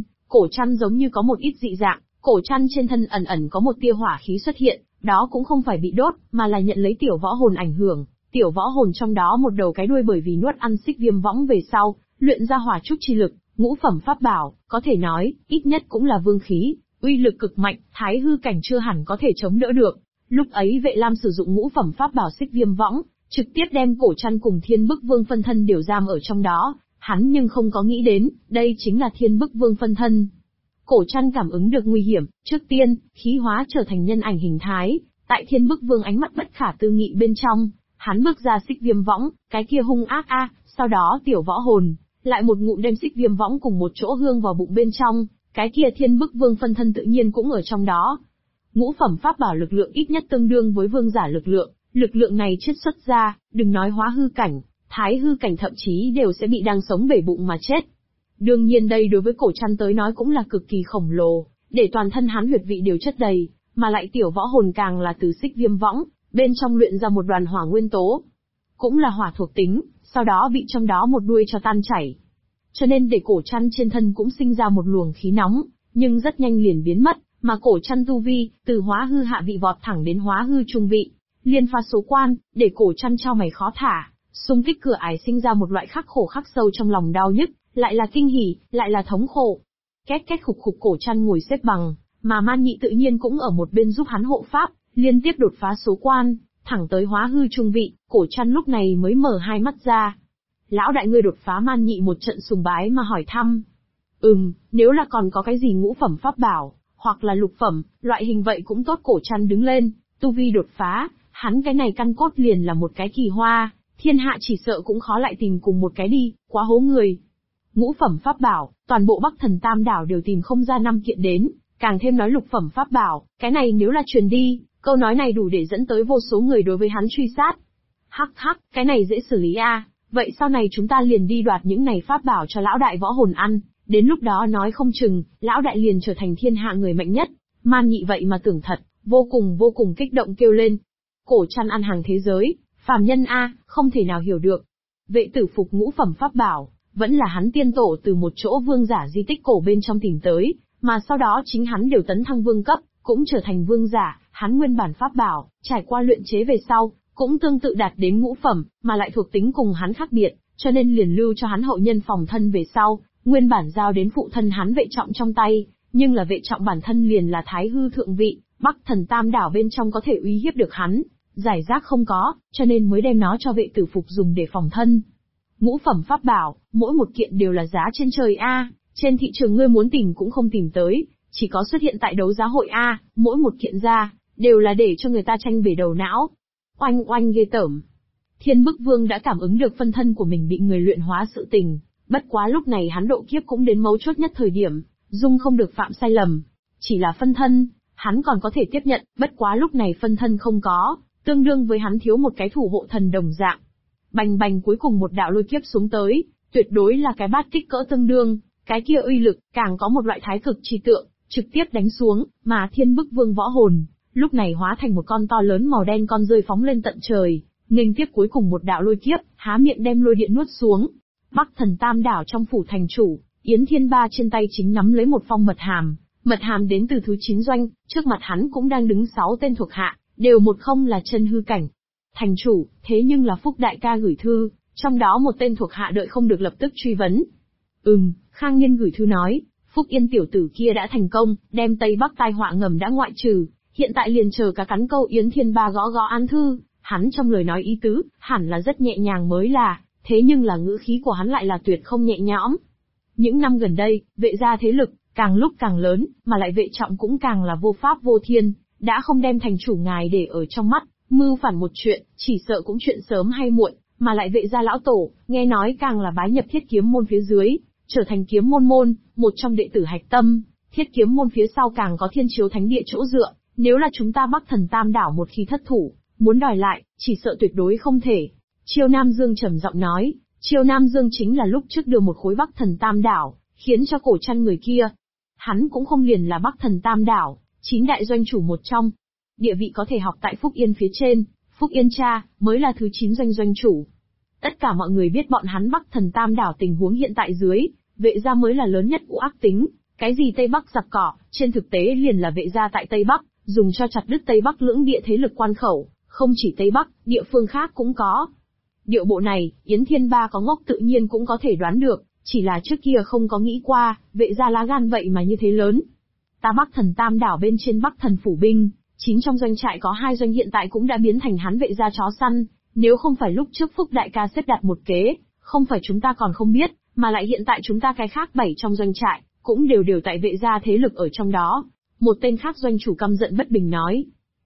S1: cổ chăn giống như có một ít dị dạng, cổ chăn trên thân ẩn ẩn có một tia hỏa khí xuất hiện, đó cũng không phải bị đốt, mà là nhận lấy tiểu võ hồn ảnh hưởng, tiểu võ hồn trong đó một đầu cái đuôi bởi vì nuốt ăn xích viêm võng về sau, luyện ra hỏa trúc chi lực, ngũ phẩm pháp bảo, có thể nói, ít nhất cũng là vương khí, uy lực cực mạnh, thái hư cảnh chưa hẳn có thể chống đỡ được. Lúc ấy Vệ Lam sử dụng ngũ phẩm pháp bảo xích viêm võng, trực tiếp đem cổ chăn cùng Thiên Bức Vương phân thân đều giam ở trong đó, hắn nhưng không có nghĩ đến, đây chính là Thiên Bức Vương phân thân. Cổ chăn cảm ứng được nguy hiểm, trước tiên, khí hóa trở thành nhân ảnh hình thái, tại Thiên Bức Vương ánh mắt bất khả tư nghị bên trong, hắn bước ra xích viêm võng, cái kia hung ác sau đó tiểu võ hồn, lại một ngụm đem xích viêm võng cùng một chỗ hương vào bụng bên trong, cái kia Thiên Bức Vương phân thân tự nhiên cũng ở trong đó. Ngũ phẩm pháp bảo lực lượng ít nhất tương đương với vương giả lực lượng này chiết xuất ra, đừng nói hóa hư cảnh, thái hư cảnh thậm chí đều sẽ bị đang sống bể bụng mà chết. Đương nhiên đây đối với cổ chăn tới nói cũng là cực kỳ khổng lồ, để toàn thân hắn huyệt vị đều chất đầy, mà lại tiểu võ hồn càng là từ xích viêm võng, bên trong luyện ra một đoàn hỏa nguyên tố. Cũng là hỏa thuộc tính, sau đó bị trong đó một đuôi cho tan chảy. Cho nên để cổ chăn trên thân cũng sinh ra một luồng khí nóng, nhưng rất nhanh liền biến mất, mà cổ chăn tu vi, từ hóa hư hạ vị vọt thẳng đến hóa hư trung vị, liên phá số quan, để cổ chăn trao mày khó thả, xung kích cửa ải sinh ra một loại khắc khổ khắc sâu trong lòng đau nhức, lại là kinh hỉ, lại là thống khổ. Két két khục khục cổ chăn ngồi xếp bằng, mà Man Nhị tự nhiên cũng ở một bên giúp hắn hộ pháp, liên tiếp đột phá số quan, thẳng tới hóa hư trung vị, cổ chăn lúc này mới mở hai mắt ra. Lão đại ngươi đột phá? Man Nhị một trận sùng bái mà hỏi thăm. Nếu là còn có cái gì ngũ phẩm pháp bảo, hoặc là lục phẩm, loại hình vậy cũng tốt. Cổ chăn đứng lên, tu vi đột phá, hắn cái này căn cốt liền là một cái kỳ hoa, thiên hạ chỉ sợ cũng khó lại tìm cùng một cái đi, quá hố người. Ngũ phẩm pháp bảo, toàn bộ Bắc Thần Tam Đảo đều tìm không ra 5 kiện đến, càng thêm nói lục phẩm pháp bảo, cái này nếu là truyền đi, câu nói này đủ để dẫn tới vô số người đối với hắn truy sát. Hắc hắc, cái này dễ xử lý vậy sau này chúng ta liền đi đoạt những này pháp bảo cho lão đại võ hồn ăn, đến lúc đó nói không chừng, lão đại liền trở thành thiên hạ người mạnh nhất. Man Nhị vậy mà tưởng thật, vô cùng kích động kêu lên. Cổ chăn ăn hàng thế giới, phàm nhân không thể nào hiểu được. Vệ Tử Phục ngũ phẩm pháp bảo, vẫn là hắn tiên tổ từ một chỗ vương giả di tích cổ bên trong tìm tới, mà sau đó chính hắn đều tấn thăng vương cấp, cũng trở thành vương giả. Hắn nguyên bản pháp bảo, trải qua luyện chế về sau, cũng tương tự đạt đến ngũ phẩm, mà lại thuộc tính cùng hắn khác biệt, cho nên liền lưu cho hắn hậu nhân phòng thân về sau, nguyên bản giao đến phụ thân hắn Vệ Trọng trong tay, nhưng là Vệ Trọng bản thân liền là thái hư thượng vị, Bắc Thần Tam Đảo bên trong có thể uy hiếp được hắn, giải rác không có, cho nên mới đem nó cho Vệ Tử Phục dùng để phòng thân. Ngũ phẩm pháp bảo, mỗi một kiện đều là giá trên trời trên thị trường ngươi muốn tìm cũng không tìm tới, chỉ có xuất hiện tại đấu giá hội mỗi một kiện ra, đều là để cho người ta tranh bể đầu não. Oanh oanh ghê tởm. Thiên Bức Vương đã cảm ứng được phân thân của mình bị người luyện hóa sự tình, bất quá lúc này hắn độ kiếp cũng đến mấu chốt nhất thời điểm, dung không được phạm sai lầm. Chỉ là phân thân, hắn còn có thể tiếp nhận, bất quá lúc này phân thân không có, tương đương với hắn thiếu một cái thủ hộ thần đồng dạng. Bành bành, cuối cùng một đạo lôi kiếp xuống tới, tuyệt đối là cái bát kích cỡ tương đương, cái kia uy lực, càng có một loại thái cực chi tượng, trực tiếp đánh xuống, mà Thiên Bức Vương võ hồn, lúc này hóa thành một con to lớn màu đen con rơi phóng lên tận trời, nghênh tiếp cuối cùng một đạo lôi kiếp, há miệng đem lôi điện nuốt xuống. Bắc Thần Tam Đảo trong phủ thành chủ, Yến Thiên Ba trên tay chính nắm lấy một phong mật Mật hàm đến từ thứ 9 doanh, trước mặt hắn cũng đang đứng 6 tên thuộc hạ, đều một không là chân hư cảnh. Thành chủ, thế nhưng là Phúc đại ca gửi thư, trong đó một tên thuộc hạ đợi không được lập tức truy vấn. Khang Nghiên gửi thư nói, Phúc Yên tiểu tử kia đã thành công, đem Tây Bắc tai họa ngầm đã ngoại trừ, hiện tại liền chờ cả cắn câu Yến Thiên Ba gõ gõ án thư. Hắn trong lời nói ý tứ, hẳn là rất nhẹ nhàng mới là, thế nhưng là ngữ khí của hắn lại là tuyệt không nhẹ nhõm. Những năm gần đây, vệ gia thế lực, càng lúc càng lớn, mà lại vệ trọng cũng càng là vô pháp vô thiên, đã không đem thành chủ ngài để ở trong mắt, mưu phản một chuyện, chỉ sợ cũng chuyện sớm hay muộn, mà lại vệ gia lão tổ, nghe nói càng là bái nhập thiết kiếm môn phía dưới, trở thành kiếm môn môn, một trong đệ tử hạch tâm, thiết kiếm môn phía sau càng có thiên chiếu thánh địa chỗ dựa, nếu là chúng ta Bắc Thần Tam đảo một khi thất thủ, muốn đòi lại, chỉ sợ tuyệt đối không thể. Chiêu Nam Dương trầm giọng nói, Chiêu Nam Dương chính là lúc trước đưa một khối Bắc Thần Tam đảo, khiến cho cổ chăn người kia. Hắn cũng không liền là Bắc Thần Tam đảo, 9 đại doanh chủ một trong. Địa vị có thể học tại Phúc Yên phía trên, Phúc Yên cha, mới là thứ 9 doanh doanh chủ. Tất cả mọi người biết bọn hắn Bắc Thần Tam đảo tình huống hiện tại dưới, vệ gia mới là lớn nhất của ác tính, cái gì Tây Bắc giặc cỏ, trên thực tế liền là vệ gia tại Tây Bắc, dùng cho chặt đứt Tây Bắc lưỡng địa thế lực quan khẩu, không chỉ Tây Bắc, địa phương khác cũng có. Điệu bộ này, Yến Thiên Ba có ngốc tự nhiên cũng có thể đoán được, chỉ là trước kia không có nghĩ qua, vệ gia lá gan vậy mà như thế lớn. Ta Bắc Thần Tam đảo bên trên Bắc Thần phủ binh, 9 trong doanh trại có 2 doanh hiện tại cũng đã biến thành hắn vệ gia chó săn, nếu không phải lúc trước Phúc đại ca xếp đặt một kế, không phải chúng ta còn không biết, mà lại hiện tại chúng ta cái khác 7 trong doanh trại, cũng đều tại vệ gia thế lực ở trong đó. Một tên khác doanh chủ căm giận bất bình nói.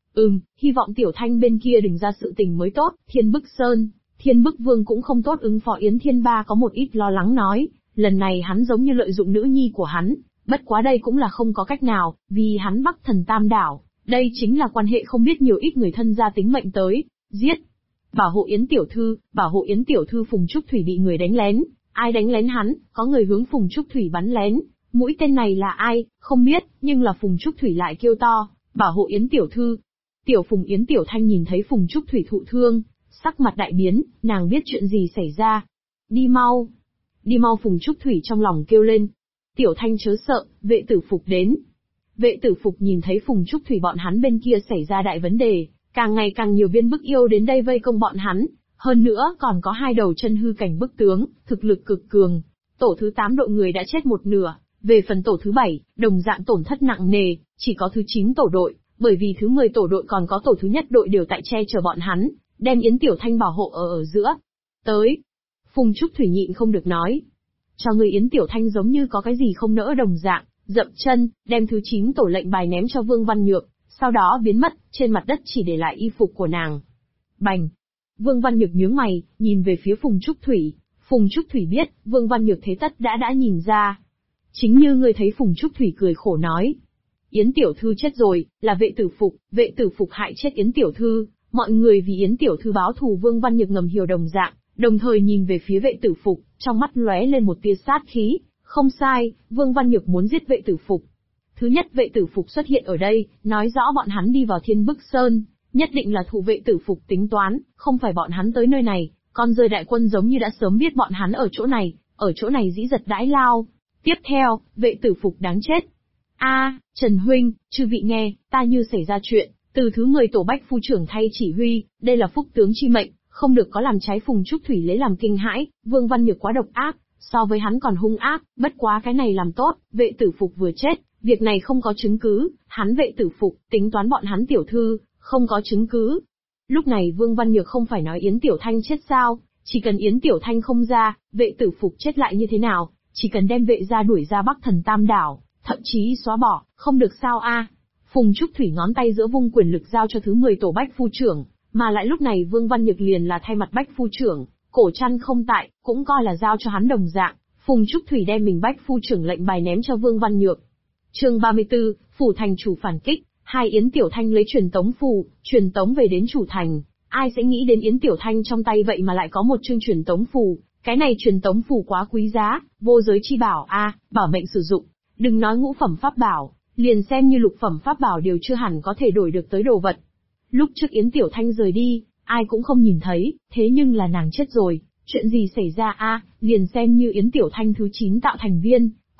S1: Hy vọng Tiểu Thanh bên kia đừng ra sự tình mới tốt, Thiên Bức Sơn, Thiên Bức Vương cũng không tốt ứng phó. Yến Thiên Ba có một ít lo lắng nói, lần này hắn giống như lợi dụng nữ nhi của hắn, bất quá đây cũng là không có cách nào, vì hắn Bắc Thần Tam đảo, đây chính là quan hệ không biết nhiều ít người thân gia tính mệnh tới, giết. Bảo hộ Yến tiểu thư, bảo hộ Yến tiểu thư. Phùng Trúc Thủy bị người đánh lén, ai đánh lén hắn, có người hướng Phùng Trúc Thủy bắn lén. Mũi tên này là ai, không biết, nhưng là Phùng Trúc Thủy lại kêu to, bảo hộ Yến tiểu thư. Tiểu Phùng Yến Tiểu Thanh nhìn thấy Phùng Trúc Thủy thụ thương, sắc mặt đại biến, nàng biết chuyện gì xảy ra. Đi mau, Phùng Trúc Thủy trong lòng kêu lên. Tiểu Thanh chớ sợ, vệ tử Phục đến. Vệ tử Phục nhìn thấy Phùng Trúc Thủy bọn hắn bên kia xảy ra đại vấn đề, càng ngày càng nhiều viên bức yêu đến đây vây công bọn hắn, hơn nữa còn có 2 đầu chân hư cảnh bức tướng, thực lực cực cường. Tổ thứ 8 đội người đã chết một nửa. Về phần tổ thứ 7, đồng dạng tổn thất nặng nề, chỉ có thứ 9 tổ đội, bởi vì thứ 10 tổ đội còn có tổ thứ nhất đội đều tại che chở bọn hắn, đem Yến Tiểu Thanh bảo hộ ở giữa. Tới. Phùng Trúc Thủy nhịn không được nói. Cho người Yến Tiểu Thanh giống như có cái gì không nỡ đồng dạng, dậm chân, đem thứ 9 tổ lệnh bài ném cho Vương Văn Nhược, sau đó biến mất, trên mặt đất chỉ để lại y phục của nàng. Bành. Vương Văn Nhược nhướng mày, nhìn về phía Phùng Trúc Thủy. Phùng Trúc Thủy biết, Vương Văn Nhược thế tất đã nhìn ra. Chính như người thấy. Phùng Trúc Thủy cười khổ nói. Yến Tiểu Thư chết rồi, là vệ tử Phục hại chết Yến Tiểu Thư, mọi người vì Yến Tiểu Thư báo thù. Vương Văn Nhược ngầm hiểu đồng dạng, đồng thời nhìn về phía vệ tử Phục, trong mắt lóe lên một tia sát khí. Không sai, Vương Văn Nhược muốn giết vệ tử Phục. Thứ nhất, vệ tử Phục xuất hiện ở đây, nói rõ bọn hắn đi vào Thiên Bức Sơn, nhất định là thủ vệ tử Phục tính toán, không phải bọn hắn tới nơi này, con rơi đại quân giống như đã sớm biết bọn hắn ở chỗ này dĩ giật đãi lao. Tiếp theo, vệ tử Phục đáng chết. Trần huynh, chư vị nghe, ta như xảy ra chuyện, từ thứ 10 tổ Bách Phu trưởng thay chỉ huy, đây là phúc tướng chi mệnh, không được có làm trái. Phùng Trúc Thủy lấy làm kinh hãi, Vương Văn Nhược quá độc ác, so với hắn còn hung ác, bất quá cái này làm tốt, vệ tử Phục vừa chết, việc này không có chứng cứ, hắn vệ tử Phục, tính toán bọn hắn Tiểu Thư, không có chứng cứ. Lúc này Vương Văn Nhược không phải nói Yến Tiểu Thanh chết sao, chỉ cần Yến Tiểu Thanh không ra, vệ tử Phục chết lại như thế nào, chỉ cần đem vệ gia đuổi ra Bắc Thần Tam đảo, thậm chí xóa bỏ, không được sao Phùng Trúc Thủy ngón tay giữa vung quyền lực giao cho thứ 10 tổ Bách Phu trưởng, mà lại lúc này Vương Văn Nhược liền là thay mặt Bách Phu trưởng, cổ chăn không tại, cũng coi là giao cho hắn đồng dạng. Phùng Trúc Thủy đem mình Bách Phu trưởng lệnh bài ném cho Vương Văn Nhược. Chương 34, phủ thành chủ phản kích. Hai Yến Tiểu Thanh lấy truyền tống phù, truyền tống về đến chủ thành. Ai sẽ nghĩ đến Yến Tiểu Thanh trong tay vậy mà lại có một chương truyền tống phù, cái này truyền tống phù quá quý giá, vô giới chi bảo bảo mệnh sử dụng. Đừng nói ngũ phẩm pháp bảo, liền xem như lục phẩm pháp bảo đều chưa hẳn có thể đổi được tới đồ vật. Lúc trước Yến Tiểu Thanh rời đi, ai cũng không nhìn thấy, thế nhưng là nàng chết rồi, chuyện gì xảy ra liền xem như Yến Tiểu Thanh thứ 9 tạo thành viên,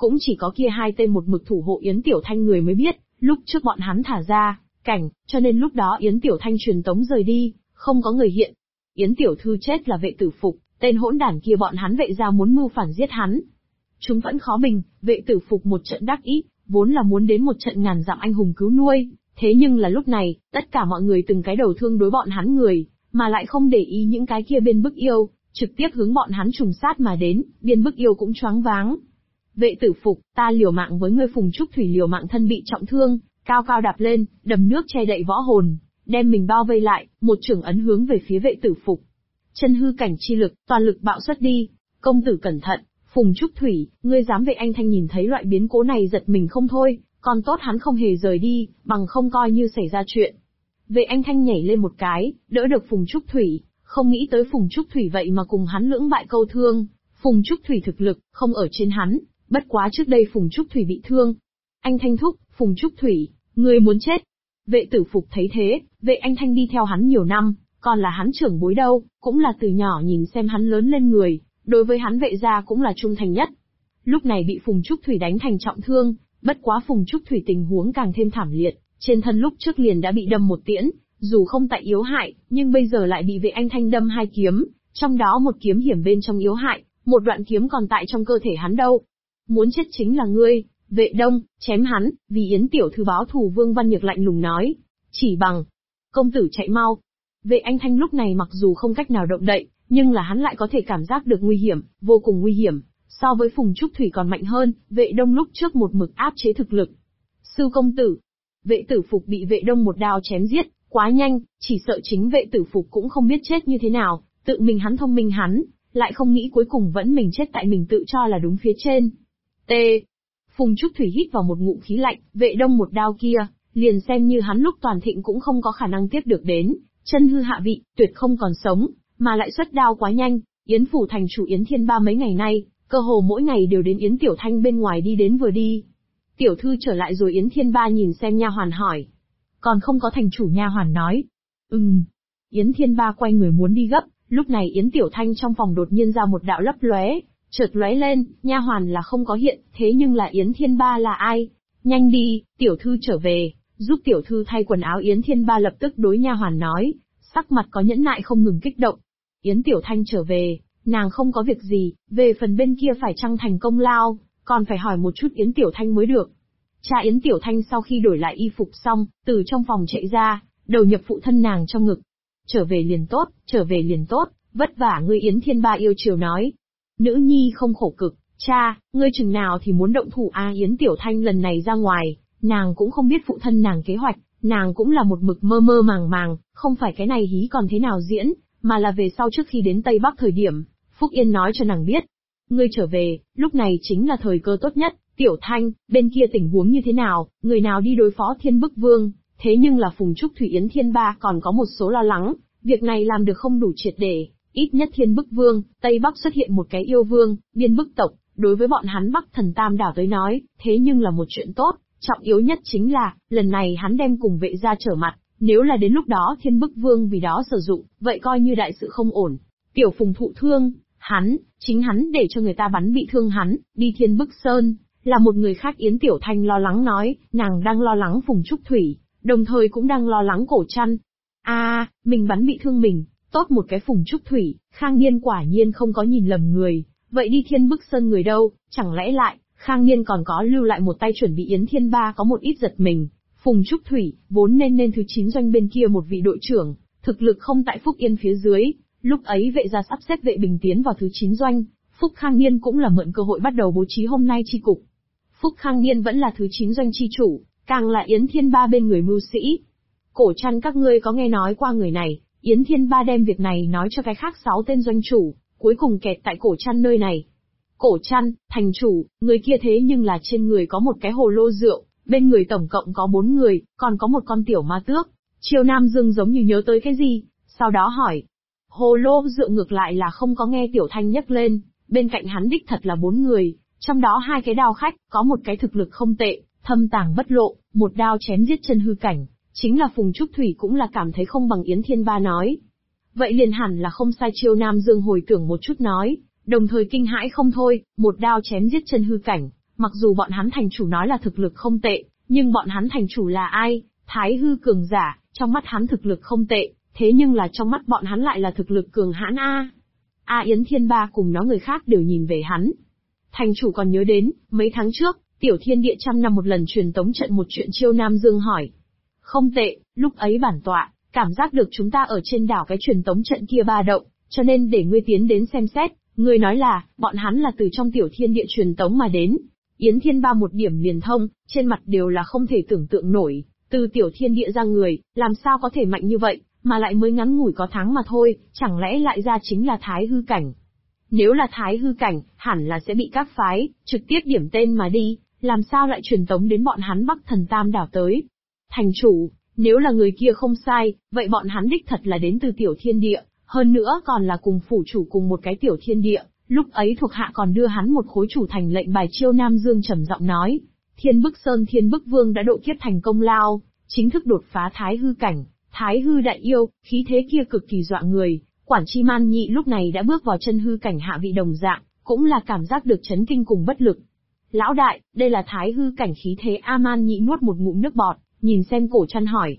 S1: cũng chỉ có kia hai tên một mực thủ hộ Yến Tiểu Thanh người mới biết, lúc trước bọn hắn thả ra, cảnh, cho nên lúc đó Yến Tiểu Thanh truyền tống rời đi, không có người hiện. Yến Tiểu Thư chết là Vệ Tử Phục, tên hỗn đản kia bọn hắn Vệ gia muốn mưu phản giết hắn. Chúng vẫn khó bình, Vệ Tử Phục một trận đắc ý, vốn là muốn đến một trận ngàn dặm anh hùng cứu nuôi, thế nhưng là lúc này, tất cả mọi người từng cái đầu thương đối bọn hắn người, mà lại không để ý những cái kia bên bức yêu, trực tiếp hướng bọn hắn trùng sát mà đến, biên bức yêu cũng choáng váng. Vệ Tử Phục, ta liều mạng với ngươi. Phùng Trúc Thủy liều mạng thân bị trọng thương, cao cao đạp lên, đầm nước che đậy võ hồn, đem mình bao vây lại, một chưởng ấn hướng về phía Vệ Tử Phục. Chân hư cảnh chi lực, toàn lực bạo xuất đi. Công tử cẩn thận, Phùng Trúc Thủy, ngươi dám. Vệ Anh Thanh nhìn thấy loại biến cố này giật mình không thôi, còn tốt hắn không hề rời đi, bằng không coi như xảy ra chuyện. Vệ Anh Thanh nhảy lên một cái, đỡ được Phùng Trúc Thủy, không nghĩ tới Phùng Trúc Thủy vậy mà cùng hắn lưỡng bại câu thương. Phùng Trúc Thủy thực lực, không ở trên hắn, bất quá trước đây Phùng Trúc Thủy bị thương. Anh Thanh thúc, Phùng Trúc Thủy, ngươi muốn chết. Vệ Tử Phục thấy thế, Vệ Anh Thanh đi theo hắn nhiều năm, còn là hắn trưởng bối đâu, cũng là từ nhỏ nhìn xem hắn lớn lên người, đối với hắn Vệ gia cũng là trung thành nhất. Lúc này bị Phùng Trúc Thủy đánh thành trọng thương, bất quá Phùng Trúc Thủy tình huống càng thêm thảm liệt, trên thân lúc trước liền đã bị đâm một tiễn, dù không tại yếu hại, nhưng bây giờ lại bị Vệ Anh Thanh đâm hai kiếm, trong đó một kiếm hiểm bên trong yếu hại, một đoạn kiếm còn tại trong cơ thể hắn đâu. Muốn chết chính là ngươi, Vệ Đông, chém hắn, vì Yến Tiểu Thư báo thù. Vương Văn Nhược lạnh lùng nói, chỉ bằng, công tử chạy mau. Vệ Anh Thanh lúc này mặc dù không cách nào động đậy, nhưng là hắn lại có thể cảm giác được nguy hiểm, vô cùng nguy hiểm, so với Phùng Trúc Thủy còn mạnh hơn. Vệ Đông lúc trước một mực áp chế thực lực. Sư công tử, Vệ Tử Phục bị Vệ Đông một đao chém giết, quá nhanh, chỉ sợ chính Vệ Tử Phục cũng không biết chết như thế nào, tự mình hắn thông minh hắn, lại không nghĩ cuối cùng vẫn mình chết tại mình tự cho là đúng phía trên. T. Phùng Trúc Thủy hít vào một ngụm khí lạnh, Vệ Đông một đao kia, liền xem như hắn lúc toàn thịnh cũng không có khả năng tiếp được đến, chân hư hạ vị, tuyệt không còn sống, mà lại xuất đao quá nhanh. Yến phủ thành chủ Yến Thiên Ba mấy ngày nay, cơ hồ mỗi ngày đều đến Yến Tiểu Thanh bên ngoài đi đến vừa đi. Tiểu thư trở lại rồi. Yến Thiên Ba nhìn xem nha hoàn hỏi. Còn không có thành chủ. Nha hoàn nói. Yến Thiên Ba quay người muốn đi gấp, lúc này Yến Tiểu Thanh trong phòng đột nhiên ra một đạo lấp lóe, chợt lóe lên, nha hoàn là không có hiện, thế nhưng là Yến Thiên Ba là ai? Nhanh đi, tiểu thư trở về, giúp tiểu thư thay quần áo. Yến Thiên Ba lập tức đối nha hoàn nói, sắc mặt có nhẫn nại không ngừng kích động. Yến Tiểu Thanh trở về, nàng không có việc gì, về phần bên kia phải chăng thành công lao, còn phải hỏi một chút Yến Tiểu Thanh mới được. Cha Yến Tiểu Thanh sau khi đổi lại y phục xong, từ trong phòng chạy ra, đầu nhập phụ thân nàng trong ngực. Trở về liền tốt, trở về liền tốt, vất vả ngươi. Yến Thiên Ba yêu chiều nói. Nữ nhi không khổ cực, cha, ngươi chừng nào thì muốn động thủ a? Yến Tiểu Thanh lần này ra ngoài, nàng cũng không biết phụ thân nàng kế hoạch, nàng cũng là một mực mơ mơ màng màng, không phải cái này hí còn thế nào diễn, mà là về sau trước khi đến Tây Bắc thời điểm, Phúc Yên nói cho nàng biết. Ngươi trở về, lúc này chính là thời cơ tốt nhất. Tiểu Thanh, bên kia tình huống như thế nào, người nào đi đối phó Thiên Bức Vương? Thế nhưng là Phùng Trúc Thủy Yến Thiên Ba còn có một số lo lắng, việc này làm được không đủ triệt để, ít nhất Thiên Bức Vương, Tây Bắc xuất hiện một cái yêu vương, biên bức tộc, đối với bọn hắn Bắc Thần Tam Đảo tới nói, thế nhưng là một chuyện tốt, trọng yếu nhất chính là, lần này hắn đem cùng Vệ gia trở mặt, nếu là đến lúc đó Thiên Bức Vương vì đó sử dụng, vậy coi như đại sự không ổn. Tiểu Phùng thụ thương, chính hắn để cho người ta bắn bị thương hắn, đi Thiên Bức Sơn, là một người khác. Yến Tiểu Thanh lo lắng nói, nàng đang lo lắng Phùng Trúc Thủy, đồng thời cũng đang lo lắng Cổ Trăn. Mình bắn bị thương mình, tốt một cái Phùng Trúc Thủy, Khang Niên quả nhiên không có nhìn lầm người, vậy đi Thiên Bức Sơn người đâu, chẳng lẽ lại, Khang Niên còn có lưu lại một tay chuẩn bị? Yến Thiên Ba có một ít giật mình, Phùng Trúc Thủy, vốn nên thứ 9 doanh bên kia một vị đội trưởng, thực lực không tại Phúc Yên phía dưới, lúc ấy Vệ gia sắp xếp Vệ Bình tiến vào thứ 9 doanh, Phúc Khang Niên cũng là mượn cơ hội bắt đầu bố trí hôm nay chi cục. Phúc Khang Niên vẫn là thứ 9 doanh chi chủ, càng là Yến Thiên Ba bên người mưu sĩ. Cổ Trăn các ngươi có nghe nói qua người này? Yến Thiên Ba đem việc này nói cho cái khác 6 tên doanh chủ, cuối cùng kẹt tại Cổ Trăn nơi này. Cổ Trăn, thành chủ, người kia thế nhưng là trên người có một cái hồ lô rượu, bên người tổng cộng có 4 người, còn có một con tiểu ma tước. Triều Nam Dương giống như nhớ tới cái gì, sau đó hỏi. Hồ lô rượu ngược lại là không có nghe Tiểu Thanh nhắc lên, bên cạnh hắn đích thật là 4 người, trong đó 2 cái đao khách, có một cái thực lực không tệ, thâm tàng bất lộ, một đao chém giết chân hư cảnh, chính là Phùng Trúc Thủy cũng là cảm thấy không bằng Yến Thiên Ba nói. Vậy liền hẳn là không sai. Triều Nam Dương hồi tưởng một chút nói, đồng thời kinh hãi không thôi, một đao chém giết chân hư cảnh, Mặc dù bọn hắn thành chủ nói là thực lực không tệ, nhưng bọn hắn thành chủ là ai? Thái hư cường giả, trong mắt hắn thực lực không tệ, thế nhưng là trong mắt bọn hắn lại là thực lực cường hãn a. Yến Thiên Ba cùng nó người khác đều nhìn về hắn. Thành chủ còn nhớ đến, mấy tháng trước, Tiểu Thiên Địa trăm năm một lần truyền tống trận một chuyện Chiêu Nam Dương hỏi. Không tệ, lúc ấy bản tọa, cảm giác được chúng ta ở trên đảo cái truyền tống trận kia ba động, cho nên để ngươi tiến đến xem xét, ngươi nói là, bọn hắn là từ trong Tiểu Thiên Địa truyền tống mà đến. Yến Thiên Ba một điểm liền thông, trên mặt đều là không thể tưởng tượng nổi, từ Tiểu Thiên Địa ra người, làm sao có thể mạnh như vậy, mà lại mới ngắn ngủi có tháng mà thôi, chẳng lẽ lại ra chính là Thái hư cảnh. Nếu là Thái hư cảnh, hẳn là sẽ bị các phái, trực tiếp điểm tên mà đi, làm sao lại truyền tống đến bọn hắn Bắc Thần Tam đảo tới. Thành chủ, nếu là người kia không sai, vậy bọn hắn đích thật là đến từ Tiểu Thiên Địa, hơn nữa còn là cùng phủ chủ cùng một cái Tiểu Thiên Địa, lúc ấy thuộc hạ còn đưa hắn một khối chủ thành lệnh bài. Chiêu Nam Dương trầm giọng nói, Thiên Bức Sơn Thiên Bức Vương đã độ kiếp thành công lao, chính thức đột phá Thái hư cảnh, Thái hư đại yêu, khí thế kia cực kỳ dọa người. Quản Chi Man Nhị lúc này đã bước vào chân hư cảnh hạ vị đồng dạng, cũng là cảm giác được chấn kinh cùng bất lực. Lão đại, đây là Thái hư cảnh khí thế. Man Nhị nuốt một ngụm nước bọt, nhìn xem Cổ Trăn hỏi.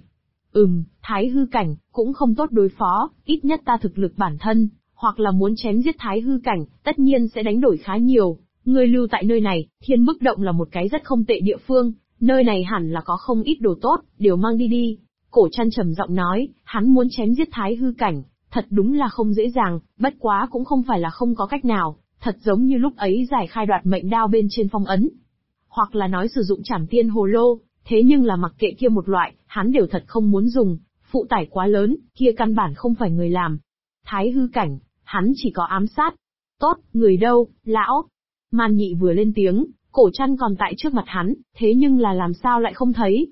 S1: Thái hư cảnh, cũng không tốt đối phó, ít nhất ta thực lực bản thân, hoặc là muốn chém giết Thái hư cảnh, tất nhiên sẽ đánh đổi khá nhiều. Ngươi lưu tại nơi này, Thiên Bức Động là một cái rất không tệ địa phương, nơi này hẳn là có không ít đồ tốt, đều mang đi đi. Cổ Trăn trầm giọng nói, hắn muốn chém giết Thái hư cảnh, thật đúng là không dễ dàng, bất quá cũng không phải là không có cách nào, thật giống như lúc ấy giải khai đoạt mệnh đao bên trên phong ấn. Hoặc là nói sử dụng Trảm Tiên Hồ Lô, thế nhưng là mặc kệ kia một loại, hắn đều thật không muốn dùng, phụ tải quá lớn, kia căn bản không phải người làm. Thái hư cảnh, hắn chỉ có ám sát. Tốt, người đâu, lão? Man Nhị vừa lên tiếng, Cổ Trăn còn tại trước mặt hắn, thế nhưng là làm sao lại không thấy?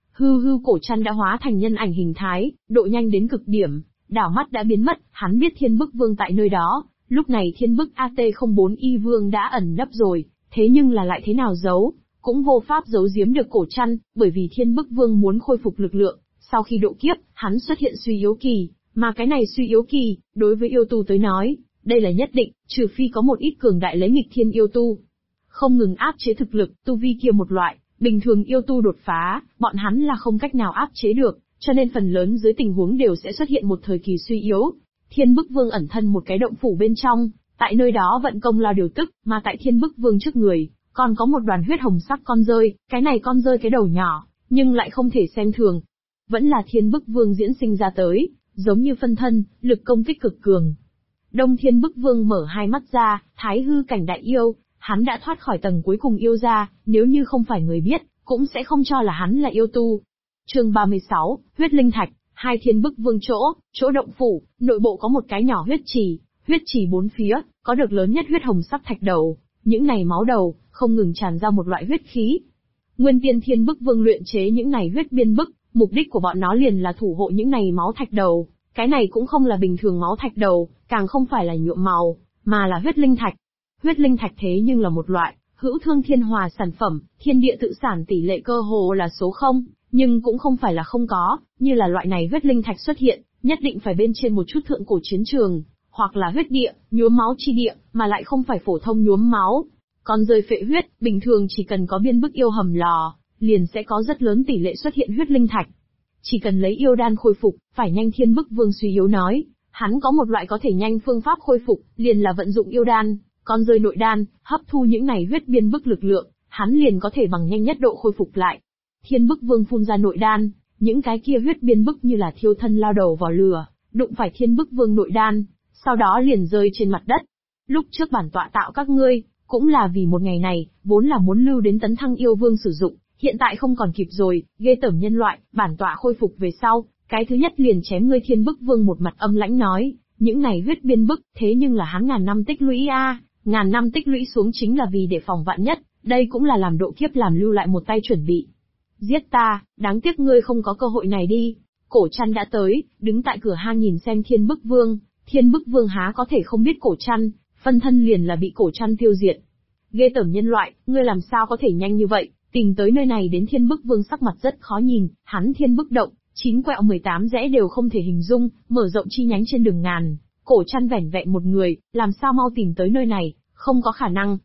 S1: Cổ Trăn đã hóa thành nhân ảnh hình thái, độ nhanh đến cực điểm, đảo mắt đã biến mất, hắn biết Thiên Bức Vương tại nơi đó, lúc này Thiên Bức AT04Y Vương đã ẩn nấp rồi, thế nhưng là lại thế nào giấu, cũng vô pháp giấu giếm được Cổ Trăn, bởi vì Thiên Bức Vương muốn khôi phục lực lượng, sau khi độ kiếp, hắn xuất hiện suy yếu kỳ, mà cái này suy yếu kỳ, đối với yêu tu tới nói, đây là nhất định, trừ phi có một ít cường đại lấy nghịch thiên yêu tu, không ngừng áp chế thực lực, tu vi kia một loại, bình thường yêu tu đột phá, bọn hắn là không cách nào áp chế được, cho nên phần lớn dưới tình huống đều sẽ xuất hiện một thời kỳ suy yếu. Thiên Bức Vương ẩn thân một cái động phủ bên trong, tại nơi đó vận công lao điều tức, mà tại Thiên Bức Vương trước người, còn có một đoàn huyết hồng sắc con rơi, cái này con rơi cái đầu nhỏ, nhưng lại không thể xem thường. Vẫn là Thiên Bức Vương diễn sinh ra tới, giống như phân thân, lực công kích cực cường. Đông Thiên Bức Vương mở hai mắt ra, Thái hư cảnh đại yêu, hắn đã thoát khỏi tầng cuối cùng yêu ra, nếu như không phải người biết, cũng sẽ không cho là hắn là yêu tu. Chương 36, huyết linh thạch. Hai Thiên Bức Vương chỗ động phủ, nội bộ có một cái nhỏ huyết trì bốn phía, có được lớn nhất huyết hồng sắc thạch đầu, những này máu đầu, không ngừng tràn ra một loại huyết khí. Nguyên Tiên Thiên Bức Vương luyện chế những này huyết biên bức, mục đích của bọn nó liền là thủ hộ những này máu thạch đầu, cái này cũng không là bình thường máu thạch đầu, càng không phải là nhuộm màu, mà là huyết linh thạch. Huyết linh thạch thế nhưng là một loại hữu thương thiên hòa sản phẩm, thiên địa tự sản tỷ lệ cơ hồ là số 0, nhưng cũng không phải là không có, như là loại này huyết linh thạch xuất hiện, nhất định phải bên trên một chút thượng cổ chiến trường, hoặc là huyết địa, nhuốm máu chi địa, mà lại không phải phổ thông nhuốm máu. Còn rơi phệ huyết, bình thường chỉ cần có biên bức yêu hầm lò, liền sẽ có rất lớn tỷ lệ xuất hiện huyết linh thạch. Chỉ cần lấy yêu đan khôi phục, phải nhanh. Thiên Bức Vương suy yếu nói, hắn có một loại có thể nhanh phương pháp khôi phục, liền là vận dụng yêu đan, con rơi nội đan, hấp thu những này huyết biên bức lực lượng, hắn liền có thể bằng nhanh nhất độ khôi phục lại. Thiên Bức Vương phun ra nội đan, những cái kia huyết biên bức như là thiêu thân lao đầu vào lửa, đụng phải Thiên Bức Vương nội đan, sau đó liền rơi trên mặt đất. Lúc trước bản tọa tạo các ngươi, cũng là vì một ngày này, vốn là muốn lưu đến tấn thăng yêu vương sử dụng, hiện tại không còn kịp rồi, ghê tởm nhân loại, bản tọa khôi phục về sau, cái thứ nhất liền chém ngươi. Thiên Bức Vương một mặt âm lãnh nói, những này huyết biên bức, thế nhưng là hắn ngàn năm tích lũy ngàn năm tích lũy xuống chính là vì để phòng vạn nhất, đây cũng là làm độ kiếp làm lưu lại một tay chuẩn bị. Giết ta, đáng tiếc ngươi không có cơ hội này đi. Cổ Trăn đã tới, đứng tại cửa hang nhìn xem Thiên Bức Vương, Thiên Bức Vương há có thể không biết Cổ Trăn, phân thân liền là bị Cổ Trăn tiêu diệt. Ghê tởm nhân loại, ngươi làm sao có thể nhanh như vậy, tìm tới nơi này đến. Thiên Bức Vương sắc mặt rất khó nhìn, hắn Thiên Bức Động, 9 quẹo 18 rẽ đều không thể hình dung, mở rộng chi nhánh trên đường ngàn. Cổ Trăn vẻn vẹn một người, làm sao mau tìm tới nơi này, không có khả năng.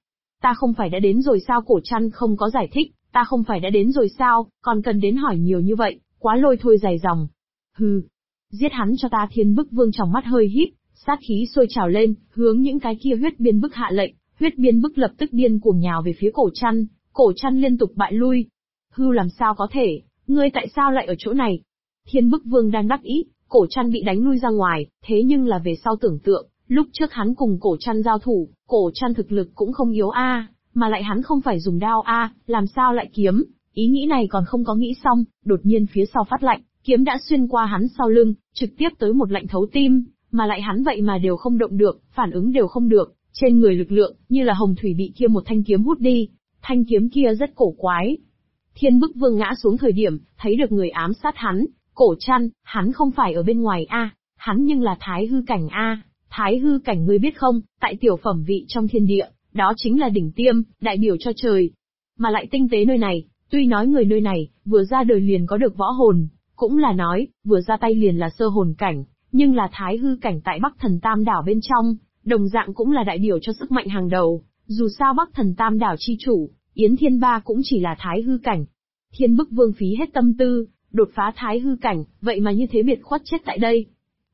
S1: ta không phải đã đến rồi sao? Cổ Trăn không có giải thích, ta không phải đã đến rồi sao, còn cần đến hỏi nhiều như vậy, quá lôi thôi dài dòng. Hừ, giết hắn cho ta. Thiên Bức Vương trong mắt hơi híp, sát khí sôi trào lên, hướng những cái kia huyết biên bức hạ lệnh. Huyết biên bức lập tức điên cuồng nhào về phía Cổ Trăn, Cổ Trăn liên tục bại lui. Hư, làm sao có thể, ngươi tại sao lại ở chỗ này? Thiên Bức Vương đang đắc ý, Cổ Trăn bị đánh lui ra ngoài, thế nhưng là về sau tưởng tượng, lúc trước hắn cùng Cổ Trăn giao thủ, Cổ Trăn thực lực cũng không yếu mà lại hắn không phải dùng đao làm sao lại kiếm? Ý nghĩ này còn không có nghĩ xong, đột nhiên phía sau phát lạnh, kiếm đã xuyên qua hắn sau lưng, trực tiếp tới một lạnh thấu tim, mà lại hắn vậy mà đều không động được, phản ứng đều không được, trên người lực lượng, như là hồng thủy bị kia một thanh kiếm hút đi. Thanh kiếm kia rất cổ quái. Thiên Bức Vương ngã xuống thời điểm, thấy được người ám sát hắn, Cổ Trăn, hắn không phải ở bên ngoài hắn nhưng là Thái Hư Cảnh Thái Hư Cảnh ngươi biết không, tại tiểu phẩm vị trong thiên địa, đó chính là đỉnh tiêm, đại biểu cho trời. Mà lại tinh tế nơi này, tuy nói người nơi này, vừa ra đời liền có được võ hồn, cũng là nói, vừa ra tay liền là sơ hồn cảnh, nhưng là Thái Hư Cảnh tại Bắc Thần Tam Đảo bên trong, đồng dạng cũng là đại biểu cho sức mạnh hàng đầu, dù sao Bắc Thần Tam Đảo chi chủ, Yến Thiên Ba cũng chỉ là Thái Hư Cảnh. Thiên Bức Vương phí hết tâm tư, đột phá Thái Hư Cảnh, vậy mà như thế biệt khuất chết tại đây.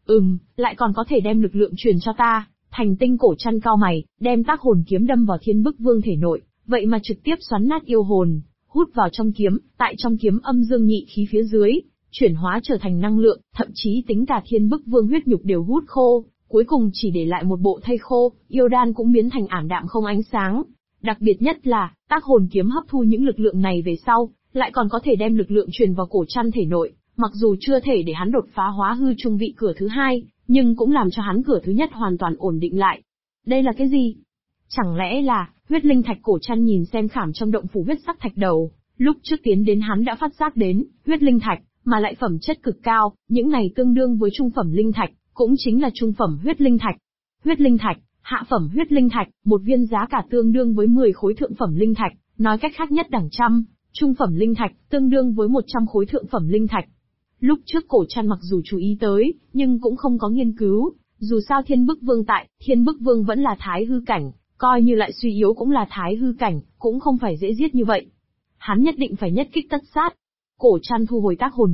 S1: Lại còn có thể đem lực lượng truyền cho ta. Thành Tinh Cổ Trăn cao mày, đem tác hồn kiếm đâm vào Thiên Bức Vương thể nội, vậy mà trực tiếp xoắn nát yêu hồn, hút vào trong kiếm, tại trong kiếm âm dương nhị khí phía dưới, chuyển hóa trở thành năng lượng, thậm chí tính cả Thiên Bức Vương huyết nhục đều hút khô, cuối cùng chỉ để lại một bộ thây khô, yêu đan cũng biến thành ảm đạm không ánh sáng. Đặc biệt nhất là, tác hồn kiếm hấp thu những lực lượng này về sau, lại còn có thể đem lực lượng truyền vào Cổ Trăn thể nội, mặc dù chưa thể để hắn đột phá hóa hư trung vị cửa thứ hai, nhưng cũng làm cho hắn cửa thứ nhất hoàn toàn ổn định lại. Đây là cái gì? Chẳng lẽ là huyết linh thạch? Cổ Trăn nhìn xem khảm trong động phủ huyết sắc thạch đầu, lúc trước tiến đến hắn đã phát giác đến, huyết linh thạch, mà lại phẩm chất cực cao, những này tương đương với trung phẩm linh thạch, cũng chính là trung phẩm huyết linh thạch. Huyết linh thạch, hạ phẩm huyết linh thạch, một viên giá cả tương đương với 10 khối thượng phẩm linh thạch, nói cách khác nhất đẳng trăm, trung phẩm linh thạch, tương đương với 100 khối thượng phẩm linh thạch. Lúc trước Cổ Trăn mặc dù chú ý tới, nhưng cũng không có nghiên cứu, dù sao Thiên Bức Vương tại, Thiên Bức Vương vẫn là Thái Hư Cảnh, coi như lại suy yếu cũng là Thái Hư Cảnh, cũng không phải dễ giết như vậy. Hắn nhất định phải nhất kích tất sát. Cổ Trăn thu hồi tác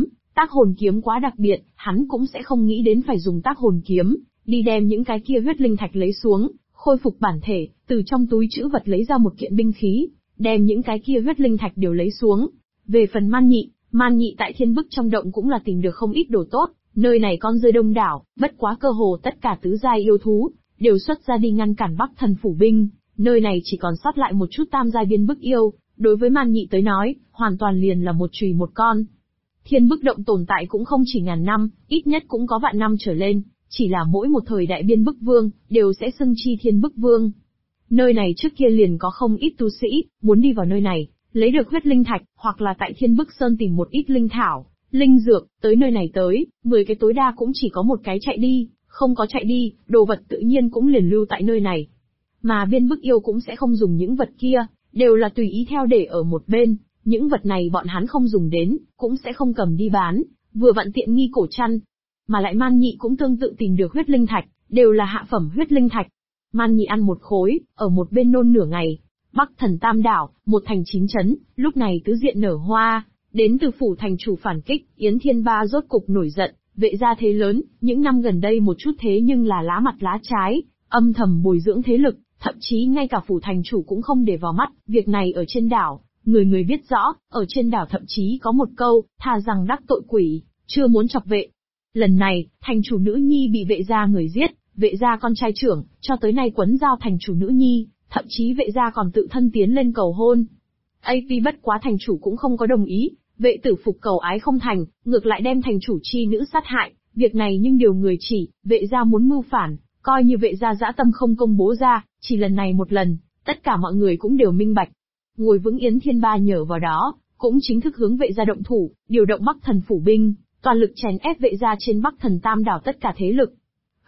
S1: hồn kiếm quá đặc biệt, hắn cũng sẽ không nghĩ đến phải dùng tác hồn kiếm, đi đem những cái kia huyết linh thạch lấy xuống, khôi phục bản thể, từ trong túi trữ vật lấy ra một kiện binh khí, đem những cái kia huyết linh thạch đều lấy xuống. Về phần Man Nhị tại Thiên Bức trong động cũng là tìm được không ít đồ tốt, nơi này con rơi đông đảo, bất quá cơ hồ tất cả tứ giai yêu thú, đều xuất ra đi ngăn cản Bắc Thần phủ binh, nơi này chỉ còn sót lại một chút tam giai biên bức yêu, đối với Man Nhị tới nói, hoàn toàn liền là một chùy một con. Thiên Bức động tồn tại cũng không chỉ ngàn năm, ít nhất cũng có vạn năm trở lên, chỉ là mỗi một thời đại biên bức vương, đều sẽ xưng chi Thiên Bức Vương. Nơi này trước kia liền có không ít tu sĩ, muốn đi vào nơi này, lấy được huyết linh thạch, hoặc là tại Thiên Bức Sơn tìm một ít linh thảo, linh dược, tới nơi này 10 cái tối đa cũng chỉ có một cái chạy đi, không có chạy đi, đồ vật tự nhiên cũng liền lưu tại nơi này. Mà biên bức yêu cũng sẽ không dùng những vật kia, đều là tùy ý theo để ở một bên, những vật này bọn hắn không dùng đến, cũng sẽ không cầm đi bán, vừa vặn tiện nghi Cổ Trăn. Mà lại Man Nhị cũng tương tự tìm được huyết linh thạch, đều là hạ phẩm huyết linh thạch. Man Nhị ăn một khối, ở một bên nôn nửa ngày. Bắc Thần Tam Đảo, một thành 9 trấn, lúc này tứ diện nở hoa, đến từ phủ thành chủ phản kích, Yến Thiên Ba rốt cục nổi giận, vệ gia thế lớn, những năm gần đây một chút thế nhưng là lá mặt lá trái, âm thầm bồi dưỡng thế lực, thậm chí ngay cả phủ thành chủ cũng không để vào mắt, việc này ở trên đảo, người người biết rõ, ở trên đảo thậm chí có một câu, thà rằng đắc tội quỷ, chưa muốn chọc vệ. Lần này, thành chủ nữ nhi bị vệ gia người giết, vệ gia con trai trưởng, cho tới nay quấn giao thành chủ nữ nhi, thậm chí vệ gia còn tự thân tiến lên cầu hôn. Tuy bất quá thành chủ cũng không có đồng ý, vệ tử phục cầu ái không thành, ngược lại đem thành chủ chi nữ sát hại, việc này nhưng điều người chỉ, vệ gia muốn mưu phản, coi như vệ gia dã tâm không công bố ra, chỉ lần này một lần, tất cả mọi người cũng đều minh bạch. Ngồi vững Yến Thiên Ba nhờ vào đó, cũng chính thức hướng vệ gia động thủ, điều động Bắc Thần phủ binh, toàn lực chèn ép vệ gia trên Bắc Thần Tam Đảo tất cả thế lực.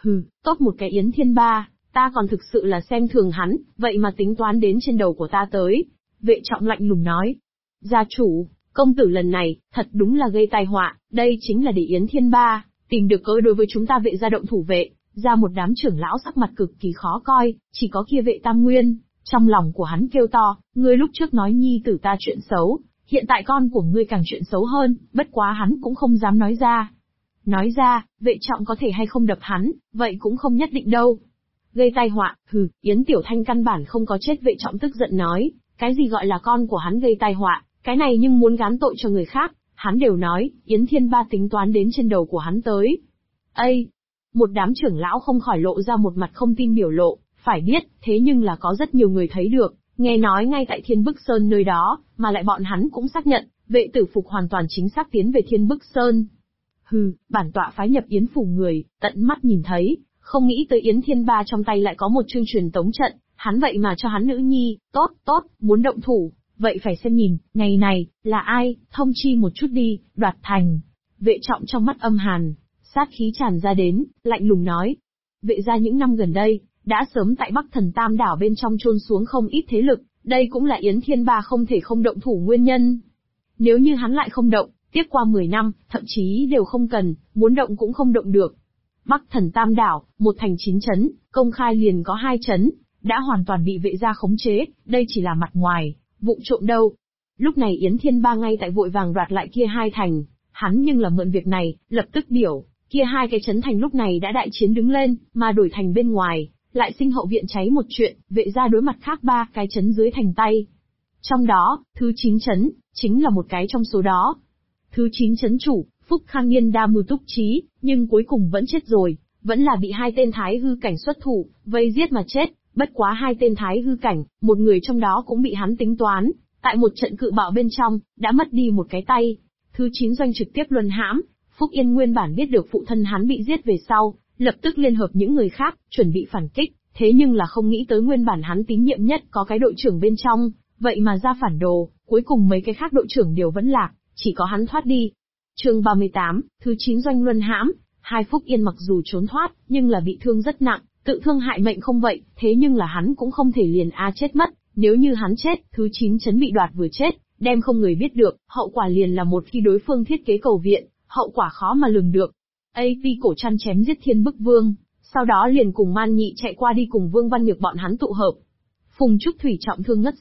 S1: Tốt một cái Yến Thiên Ba, ta còn thực sự là xem thường hắn, vậy mà tính toán đến trên đầu của ta tới. Vệ Trọng lạnh lùng nói. Gia chủ, công tử lần này, thật đúng là gây tai họa, đây chính là để Yến Thiên Ba, tìm được cớ đối với chúng ta vệ gia động thủ vệ, ra một đám trưởng lão sắc mặt cực kỳ khó coi, chỉ có kia vệ Tam Nguyên, Trong lòng của hắn kêu to, ngươi lúc trước nói nhi tử ta chuyện xấu, hiện tại con của ngươi càng chuyện xấu hơn, bất quá hắn cũng không dám nói ra. Nói ra, Vệ Trọng có thể hay không đập hắn, vậy cũng không nhất định đâu. Gây tai họa, Yến Tiểu Thanh căn bản không có chết. Vệ Trọng tức giận nói, cái gì gọi là con của hắn gây tai họa, cái này nhưng muốn gán tội cho người khác, hắn đều nói, Yến Thiên Ba tính toán đến trên đầu của hắn tới. Ây! Một đám trưởng lão không khỏi lộ ra một mặt không tin biểu lộ, phải biết, thế nhưng là có rất nhiều người thấy được, nghe nói ngay tại Thiên Bức Sơn nơi đó, mà lại bọn hắn cũng xác nhận, Vệ Tử Phục hoàn toàn chính xác tiến về Thiên Bức Sơn. Bản tọa phái nhập Yến phủ người, tận mắt nhìn thấy, không nghĩ tới Yến Thiên Ba trong tay lại có một chương truyền tống trận, hắn vậy mà cho hắn nữ nhi, tốt, muốn động thủ, vậy phải xem nhìn, ngày này, là ai, thông chi một chút đi, đoạt thành. Vệ Trọng trong mắt âm hàn, sát khí tràn ra đến, lạnh lùng nói. Vệ gia những năm gần đây, đã sớm tại Bắc Thần Tam đảo bên trong chôn xuống không ít thế lực, đây cũng là Yến Thiên Ba không thể không động thủ nguyên nhân. Nếu như hắn lại không động, tiếp qua 10 năm, thậm chí đều không cần, muốn động cũng không động được. Bắc Thần Tam đảo, một thành 9 trấn, công khai liền có 2 trấn, đã hoàn toàn bị vệ gia khống chế, đây chỉ là mặt ngoài, vụng trộm đâu. Lúc này Yến Thiên Ba ngay tại vội vàng đoạt lại kia 2 thành, hắn nhưng là mượn việc này, lập tức biểu, kia 2 cái trấn thành lúc này đã đại chiến đứng lên, mà đổi thành bên ngoài, lại sinh hậu viện cháy một chuyện, vệ gia đối mặt khác 3 cái trấn dưới thành tay. Trong đó, thứ 9 trấn, chính là một cái trong số đó. Thứ 9 trấn chủ, Phúc Khang Niên đa mưu túc trí, nhưng cuối cùng vẫn chết rồi, vẫn là bị 2 tên thái hư cảnh xuất thủ, vây giết mà chết, bất quá 2 tên thái hư cảnh, một người trong đó cũng bị hắn tính toán, tại một trận cự bạo bên trong, đã mất đi một cái tay. Thứ 9 doanh trực tiếp luân hãm, Phúc Yên nguyên bản biết được phụ thân hắn bị giết về sau, lập tức liên hợp những người khác, chuẩn bị phản kích, thế nhưng là không nghĩ tới nguyên bản hắn tín nhiệm nhất có cái đội trưởng bên trong, vậy mà ra phản đồ, cuối cùng mấy cái khác đội trưởng đều vẫn lạc, chỉ có hắn thoát đi. Chương 38, thứ 9 doanh luân hãm, 2 Phúc Yên mặc dù trốn thoát, nhưng là bị thương rất nặng, tự thương hại mệnh không vậy, thế nhưng là hắn cũng không thể liền chết mất, nếu như hắn chết, thứ 9 trấn bị đoạt vừa chết, đem không người biết được, hậu quả liền là một khi đối phương thiết kế cầu viện, hậu quả khó mà lường được. AP Cổ Trăn chém giết Thiên Bức Vương, sau đó liền cùng Man Nhị chạy qua đi cùng Vương Văn Nhược bọn hắn tụ hợp. Phùng Trúc Thủy trọng thương ngất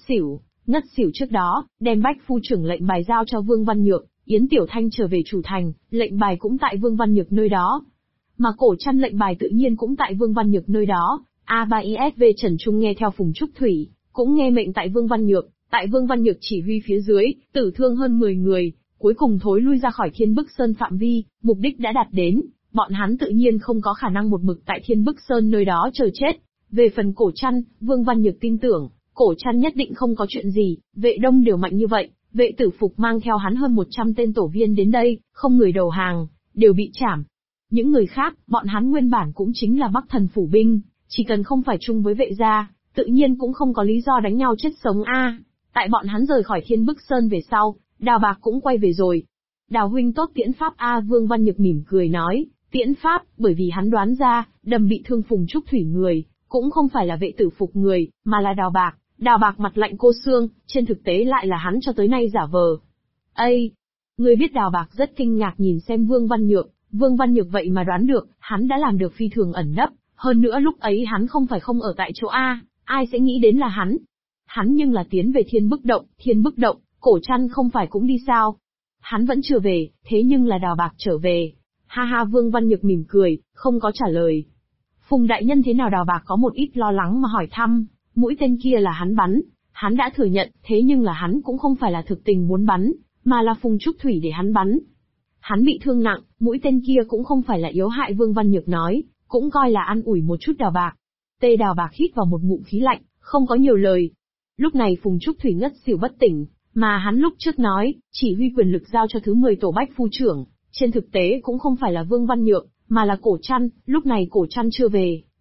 S1: xỉu trước đó, đem bách phu trưởng lệnh bài giao cho Vương Văn Nhược, Yến Tiểu Thanh trở về chủ thành, lệnh bài cũng tại Vương Văn Nhược nơi đó. Mà Cổ Trăn lệnh bài tự nhiên cũng tại Vương Văn Nhược nơi đó. A3ISV Trần Trung nghe theo Phùng Trúc Thủy, cũng nghe mệnh tại Vương Văn Nhược, tại Vương Văn Nhược chỉ huy phía dưới, tử thương hơn 10 người, cuối cùng thối lui ra khỏi Thiên Bức Sơn phạm vi, mục đích đã đạt đến, bọn hắn tự nhiên không có khả năng một mực tại Thiên Bức Sơn nơi đó chờ chết. Về phần Cổ Trăn, Vương Văn Nhược tin tưởng, Cổ Trăn nhất định không có chuyện gì, Vệ Đông đều mạnh như vậy, Vệ Tử Phục mang theo hắn hơn 100 tên tổ viên đến đây, không người đầu hàng, đều bị trảm. Những người khác, bọn hắn nguyên bản cũng chính là Bắc Thần phủ binh, chỉ cần không phải chung với vệ gia, tự nhiên cũng không có lý do đánh nhau chết sống Tại bọn hắn rời khỏi Thiên Bức Sơn về sau, Đào Bạc cũng quay về rồi. Đào huynh tốt tiễn pháp Vương Văn Nhược mỉm cười nói, tiễn pháp, bởi vì hắn đoán ra, đầm bị thương Phùng Trúc Thủy người, cũng không phải là Vệ Tử Phục người, mà là Đào Bạc. Đào Bạc mặt lạnh cô xương, trên thực tế lại là hắn cho tới nay giả vờ. Người biết Đào Bạc rất kinh ngạc nhìn xem Vương Văn Nhược vậy mà đoán được, hắn đã làm được phi thường ẩn nấp, hơn nữa lúc ấy hắn không phải không ở tại chỗ ai sẽ nghĩ đến là hắn. Hắn nhưng là tiến về Thiên Bức Động, Cổ Trăn không phải cũng đi sao? Hắn vẫn chưa về, thế nhưng là Đào Bạc trở về. Ha ha, Vương Văn Nhược mỉm cười, không có trả lời. Phùng đại nhân thế nào? Đào Bạc có một ít lo lắng mà hỏi thăm, mũi tên kia là hắn bắn, hắn đã thừa nhận, thế nhưng là hắn cũng không phải là thực tình muốn bắn, mà là Phùng Trúc Thủy để hắn bắn. Hắn bị thương nặng, mũi tên kia cũng không phải là yếu hại. Vương Văn Nhược nói, cũng coi là an ủi một chút Đào Bạc. Đào Bạc hít vào một ngụm khí lạnh, không có nhiều lời. Lúc này Phùng Trúc Thủy ngất xỉu bất tỉnh, mà hắn lúc trước nói, chỉ huy quyền lực giao cho thứ 10 tổ bách phu trưởng, trên thực tế cũng không phải là Vương Văn Nhược, mà là Cổ Trăn. Lúc này Cổ Trăn chưa về,